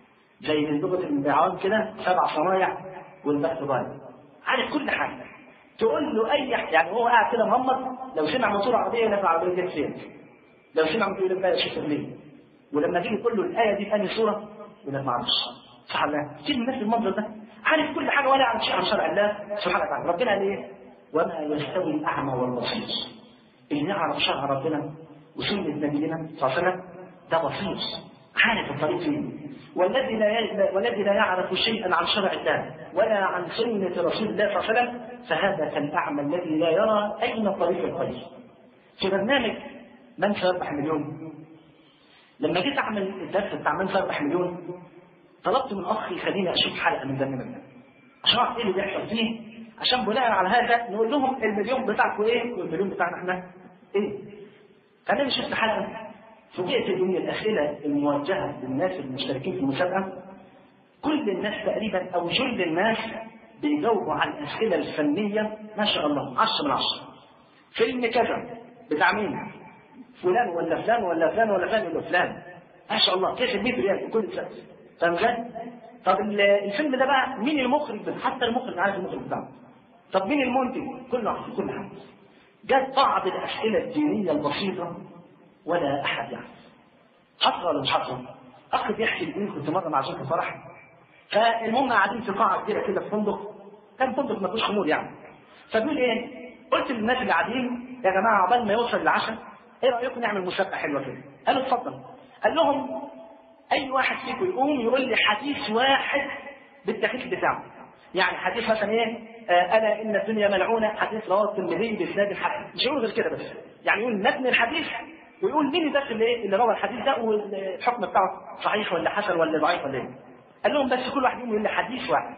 زي من لغة العوام كده سبع صنايع والبحث ضايع عارف كل حاجة. تقول له أي يعني هو قاعد كده مغمض لو سمع موتور عربية ينفع عربية جت فين؟ لو سمع موتور يقول لك شوف ليه؟ ولما تيجي تقول له الآية دي في أنهي سورة؟ يقول لك ما أعرفش. سبحان الله كثير من الناس المنظر ده عارف كل حاجة ولا يعرف شيء عن شرع الله سبحانه وتعالى. ربنا قال إيه؟ وما يستوي الأعمى والبصير. اللي يعرف شرع ربنا وسنة نبينا صلى الله عليه وسلم ده بصير عارف الطريق فين. والذي لا والذي لا يعرف شيئا عن شرع الله ولا عن سنة رسول الله صلى الله عليه وسلم فهذا كالأعمى الذي لا يرى أين طريق الطريق. في برنامج من سيربح مليون لما جيت أعمل الدرس بتاع من سيربح مليون طلبت من أخي خليني أشوف حلقة من برنامج ده عشان أعرف إيه اللي بيحصل فيه عشان بناء على هذا نقول لهم المليون بتاعكم إيه والمليون بتاعنا إحنا إيه. فأنا شفت حلقة فوجئت من الأسئلة الموجهة للناس المشتركين في المسابقة كل الناس تقريبا أو جل الناس بيجاوبوا على الأسئلة الفنية ما شاء الله عشرة من عشرة. فيلم كذا بتاع مين؟ فلان ولا فلان ولا فلان ولا فلان ولا فلان ما شاء الله كيف مية ريال كل سنة. فاهم ازاي؟ طب الفيلم ده بقى مين المخرج ده؟ حتى المخرج عارف المخرج بتاعه. طب مين المنتج؟ كله عارف كل حاجة. جت بعض الأسئلة الدينية البسيطة ولا أحد يعرف. حصل ولا مش حصل؟ أخ بيحكي لي كنت مرة مع زوجتي فرح فالمهم قاعدين في قاعة كبيرة كده في فندق كان فندق ما فيهوش خمور يعني. فبيقول إيه؟ قلت للناس اللي قاعدين يا جماعة عقبال ما يوصل العشاء إيه رأيكم نعمل مسابقة حلوة كده؟ قالوا اتفضل. قال لهم أي واحد فيكم يقوم يقول لي حديث واحد بالتاريخ بتاعه. يعني حديث مثلا إيه؟ آه ألا إن الدنيا ملعونة حديث رواه الترمذي بإسناد الحسن. مش يقول غير كده بس. يعني يقول متن الحديث ويقول مين ده اللي ايه اللي روى الحديث ده والحكم بتاعه صحيح ولا حسن ولا ضعيف ولا ايه. قال لهم بس كل واحد يقول لي حديث واحد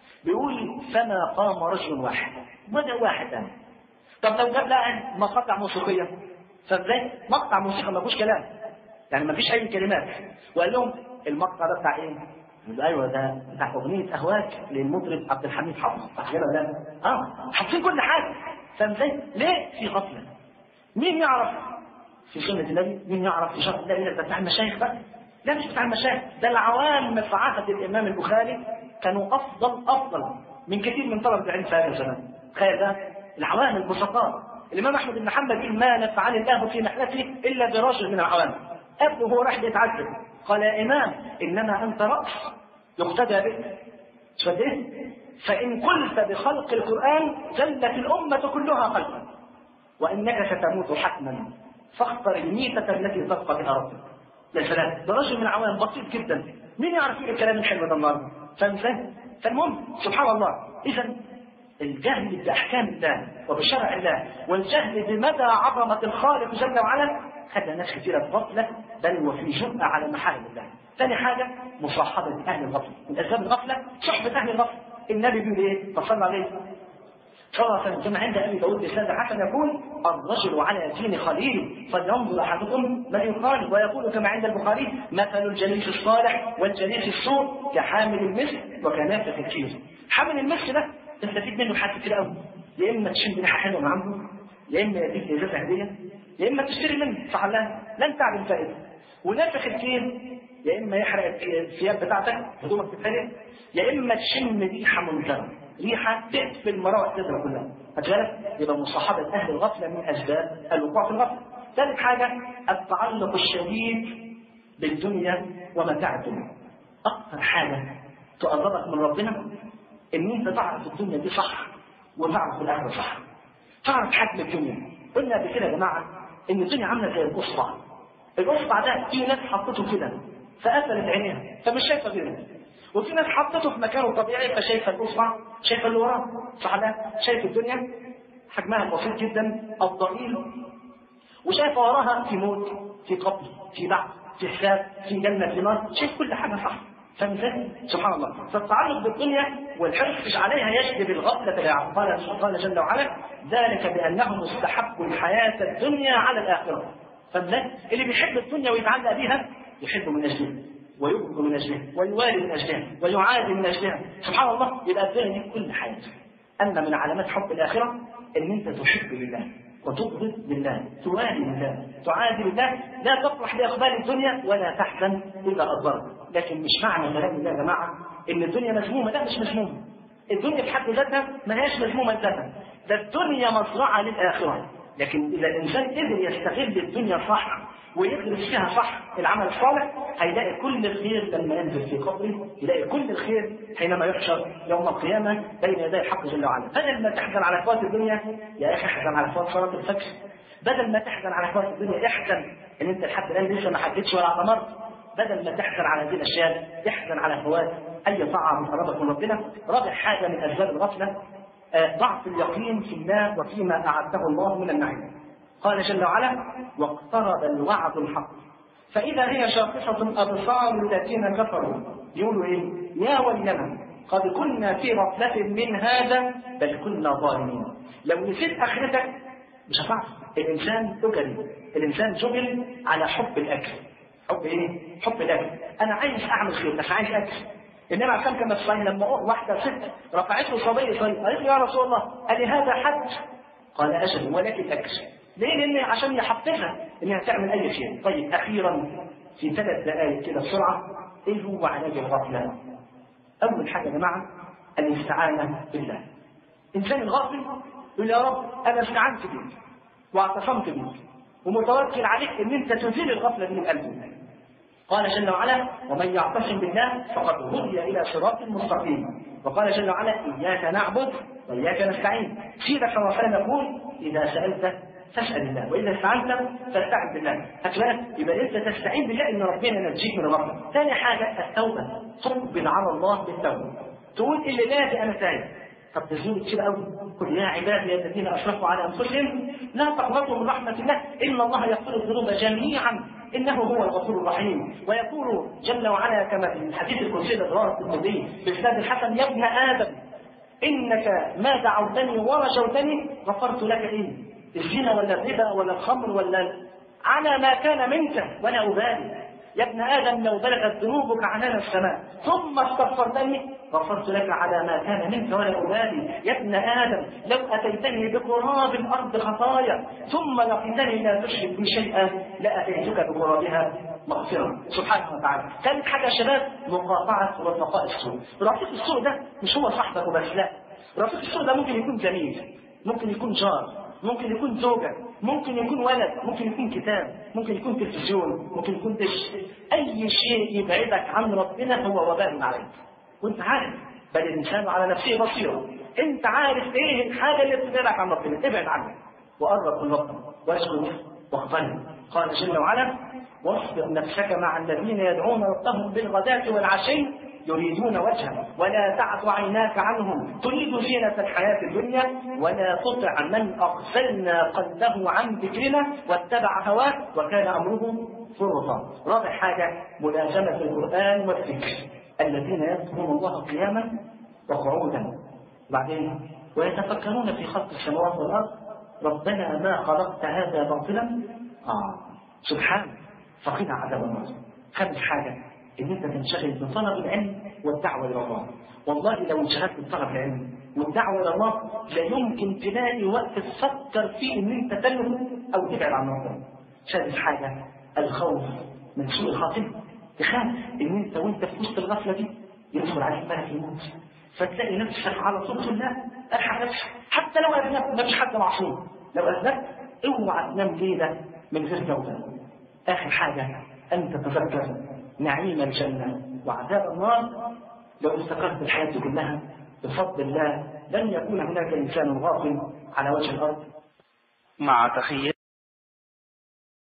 بيقول فما قام رجل واحد وده واحد انا. طب لو جاب لقى مقاطع موسيقيه فازاي مقطع موسيقى ما فيهوش كلام يعني ما فيش اي كلمات وقال لهم المقطع ده بتاع ايه؟ قالوا ايوه ده بتاع اغنيه اهواك للمطرب عبد الحميد حافظ صح كده ولا لا؟ اه حافظين كل حاجه. فاهم ازاي؟ ليه؟ في غفله. مين يعرف في سنة النبي؟ مين يعرف في شرع الله؟ ده بتاع المشايخ بقى؟ لا مش بتاع المشايخ، ده العوام في عهد الإمام البخاري كانوا أفضل أفضل من كثير من طلبة العلم في هذا الزمان. تخيل ده العوام البسطاء. الإمام أحمد بن حنبل يقول ما نفعني الله في محنته إلا برجل من العوام. أبنه وهو راح يتعذب قال يا إمام إنما أنت رأس يقتدى بك. فده فإن قلت بخلق القرآن زلت الأمة كلها خلقا وإنك ستموت حتما فاختر الميتة التي تبقى بها ربك. يا سلام ده رجل من العوام بسيط جدا مين يعرف ايه الكلام الحلو ده النهارده؟ فاهم ازاي؟ فالمهم سبحان الله اذا الجهل باحكام الله وبشرع الله والجهل بمدى عظمه الخالق جل وعلا خلى ناس كثيره في غفله بل وفي جرأة على محارم الله. ثاني حاجه مصاحبه اهل الغفله. من اسباب الغفله صحبه اهل الغفله. النبي بيقول ايه؟ فصلى عليه صلى الله عليه وسلم عند ابي داود بسند حسن يقول الرجل على دين خليل فلينظر احدكم من يقال. ويقول كما عند البخاري مثل الجليس الصالح والجليس السوء كحامل المسك وكنافخ الكير. حامل المسك ده تستفيد منه حاجات كتير قوي. يا اما تشم ريحه حلوه من عنده يا اما يديك ازازه هديه يا اما تشتري منه صح لا لن تعلم فائده. ونافخ الكير يا اما يحرق الثياب بتاعتك هدومك تتحرق يا اما تشم ريحه منتنه ريحه تقفل المراوح تضرب كلها. هتجرب يبقى مصاحبه اهل الغفله من اسباب الوقوع في الغفله. ثالث حاجه التعلق الشديد بالدنيا ومتاع الدنيا. اكثر حاجه تقربك من ربنا ان انت تعرف الدنيا دي صح وتعرف الاخره صح. تعرف حجم الدنيا. قلنا قبل كده يا جماعه ان الدنيا عامله زي الاصبع. الاصبع ده في ناس حطته كده فقفلت عينيها فمش شايفه غيره، وفي ناس حطته في مكانه الطبيعي فشايفه الاصبع، شايفه اللي وراه. صح لا؟ شايف الدنيا حجمها بسيط جدا او ضئيل، وشايفه وراها في موت، في قبر، في بعث، في حساب، في جنه، في نار، شايف كل حاجه صح. فاهم ازاي؟ سبحان الله. فالتعلق بالدنيا والحرص عليها يجلب الغفله بالعقل. قال قال جل وعلا: ذلك بانهم استحبوا الحياه الدنيا على الاخره. فالناس اللي بيحب الدنيا ويتعلق بيها يحب من اجلها ويبغض من اجلها ويوالي من اجلها ويعادي من اجلها. سبحان الله. يبقى الدنيا دي كل حياته. اما من علامات حب الاخره ان انت تحب لله وتبغض لله، توالي لله، تعادي لله، لا تفرح باقبال الدنيا ولا تحزن اذا اضرت. لكن مش معنى كلام ده يا جماعه ان الدنيا مذمومه، لا مش مذمومه. الدنيا في حد ذاتها ما هياش مذمومه ذاتها، ده الدنيا مزرعه للاخره. لكن اذا الانسان قدر يستغل الدنيا صح ويدرس فيها صح العمل الصالح هيلاقي كل الخير لما ينزل في قبره، يلاقي كل الخير حينما يحشر يوم القيامه بين يدي الحق جل وعلا. بدل ما تحزن على فوات الدنيا يا اخي احزن على فوات صلاه الفجر. بدل ما تحزن على فوات الدنيا احزن ان انت لحد الان لسه ما حددتش ولا اعتمرت. بدل ما تحزن على هذه الاشياء احزن على فوات اي طاعه قربك من ربنا. رابع حاجه من اسباب الغفله ضعف اليقين في الله وفيما اعده الله من النعيم. قال جل وعلا: واقترب الوعد الحق فإذا هي شاخصة أبصار الذين كفروا يقولوا إيه؟ يا ويلنا قد كنا في غفلة من هذا بل كنا ظالمين. لو نسيت آخرتك مش هتعرف. الإنسان أجل، الإنسان جبل على حب الأكل. حب إيه؟ حب الأكل. أنا عايز أعمل خير بس عايز أكل. النبي عليه كان الصحيح لما واحدة ست رفعت له صبي صغير قالت يا رسول الله قال هذا حج؟ قال أجل ولكن أكل. ليه؟ لأن عشان يحفزها إنها تعمل أي شيء. طيب أخيرا في ثلاث دقائق كده بسرعة، إيه هو علاج الغفلة؟ أول حاجة يا جماعة الاستعانة بالله. إنسان الغافل يقول يا رب أنا استعنت بك واعتصمت بك ومتوكل عليك إن أنت تزيل الغفلة من قلبي. قال جل وعلا: ومن يعتصم بالله فقد هدي إلى صراط مستقيم. وقال جل وعلا: إياك نعبد وإياك نستعين. سيدك صلى الله عليه وسلم يقول: إذا سألت فاسأل الله وإذا استعنت فاستعن بالله. هتلاقي يبقى أنت تستعين بالله إن ربنا ينجيك من الغفلة. ثاني حاجة التوبة، تقبل على الله بالتوبة. تقول اللي لا أنا تايب. طب تزول كتير قوي. قل يا عبادي الذين أشرفوا على أنفسهم لا تقنطوا من رحمة الله إن الله يغفر الذنوب جميعا إنه هو الغفور الرحيم. ويقول جل وعلا كما في الحديث القدسي للرسول القدسي بإسناد الحسن: يا ابن آدم إنك ما دعوتني ورجوتني غفرت لك إيه؟ الزنا ولا الربا ولا الخمر ولا على ما كان منك ولا أبالي. يا ابن آدم لو بلغت ذنوبك عنان السماء ثم استغفرتني غفرت لك على ما كان منك ولا أبالي. يا ابن آدم لو أتيتني بقراب الأرض خطايا ثم لقيتني لا تشرك بي شيئا لأتيتك بقرابها مغفرة. سبحانه وتعالى. ثالث حاجة يا شباب مقاطعة رفقاء السوء. رفيق السوء ده مش هو صاحبك وبس، لا. رفيق السوء ده ممكن يكون زميل، ممكن يكون جار، ممكن يكون زوجة، ممكن يكون ولد، ممكن يكون كتاب، ممكن يكون تلفزيون، ممكن يكون دش. أي شيء يبعدك عن ربنا هو وبال عليك وأنت عارف. بل الإنسان على نفسه بصيرة. أنت عارف إيه الحاجة اللي بتبعدك عن ربنا، ابعد عنها وقرب من ربنا واسكن واغفر. قال جل وعلا: واصبر نفسك مع الذين يدعون ربهم بالغداة والعشي يريدون وجهه ولا تعد عيناك عنهم تريد زينة الحياة الدنيا ولا تطع من أغفلنا قلبه عن ذكرنا واتبع هواه وكان أمره فرطا. رابع حاجة ملازمة القرآن والذكر. الذين يذكرون الله قياما وقعودا وبعدين ويتفكرون في خلق السماوات والأرض ربنا ما خلقت هذا باطلا آه سبحانه فقنا عذاب النار. خامس حاجة ان انت تنشغل بطلب العلم والدعوه الى الله. والله لو انشغلت بطلب العلم والدعوه الى الله لا يمكن تلاقي وقت تفكر فيه ان انت تلهو او تبعد عن ربنا. سادس حاجه الخوف من سوء الخاتمه. تخاف ان انت وانت في وسط الغفله دي يدخل عليك ملك الموت فتلاقي نفسك على طول لا الحق نفسك. حتى لو اذنبت ما فيش حد معصوم، لو اذنبت اوعى تنام ليله من غير توبه. اخر حاجه ان تتذكر نعيم الجنة وعذاب النار. لو استقرت الحياة كلها بفضل الله لن يكون هناك إنسان غافل على وجه الأرض. مع تحية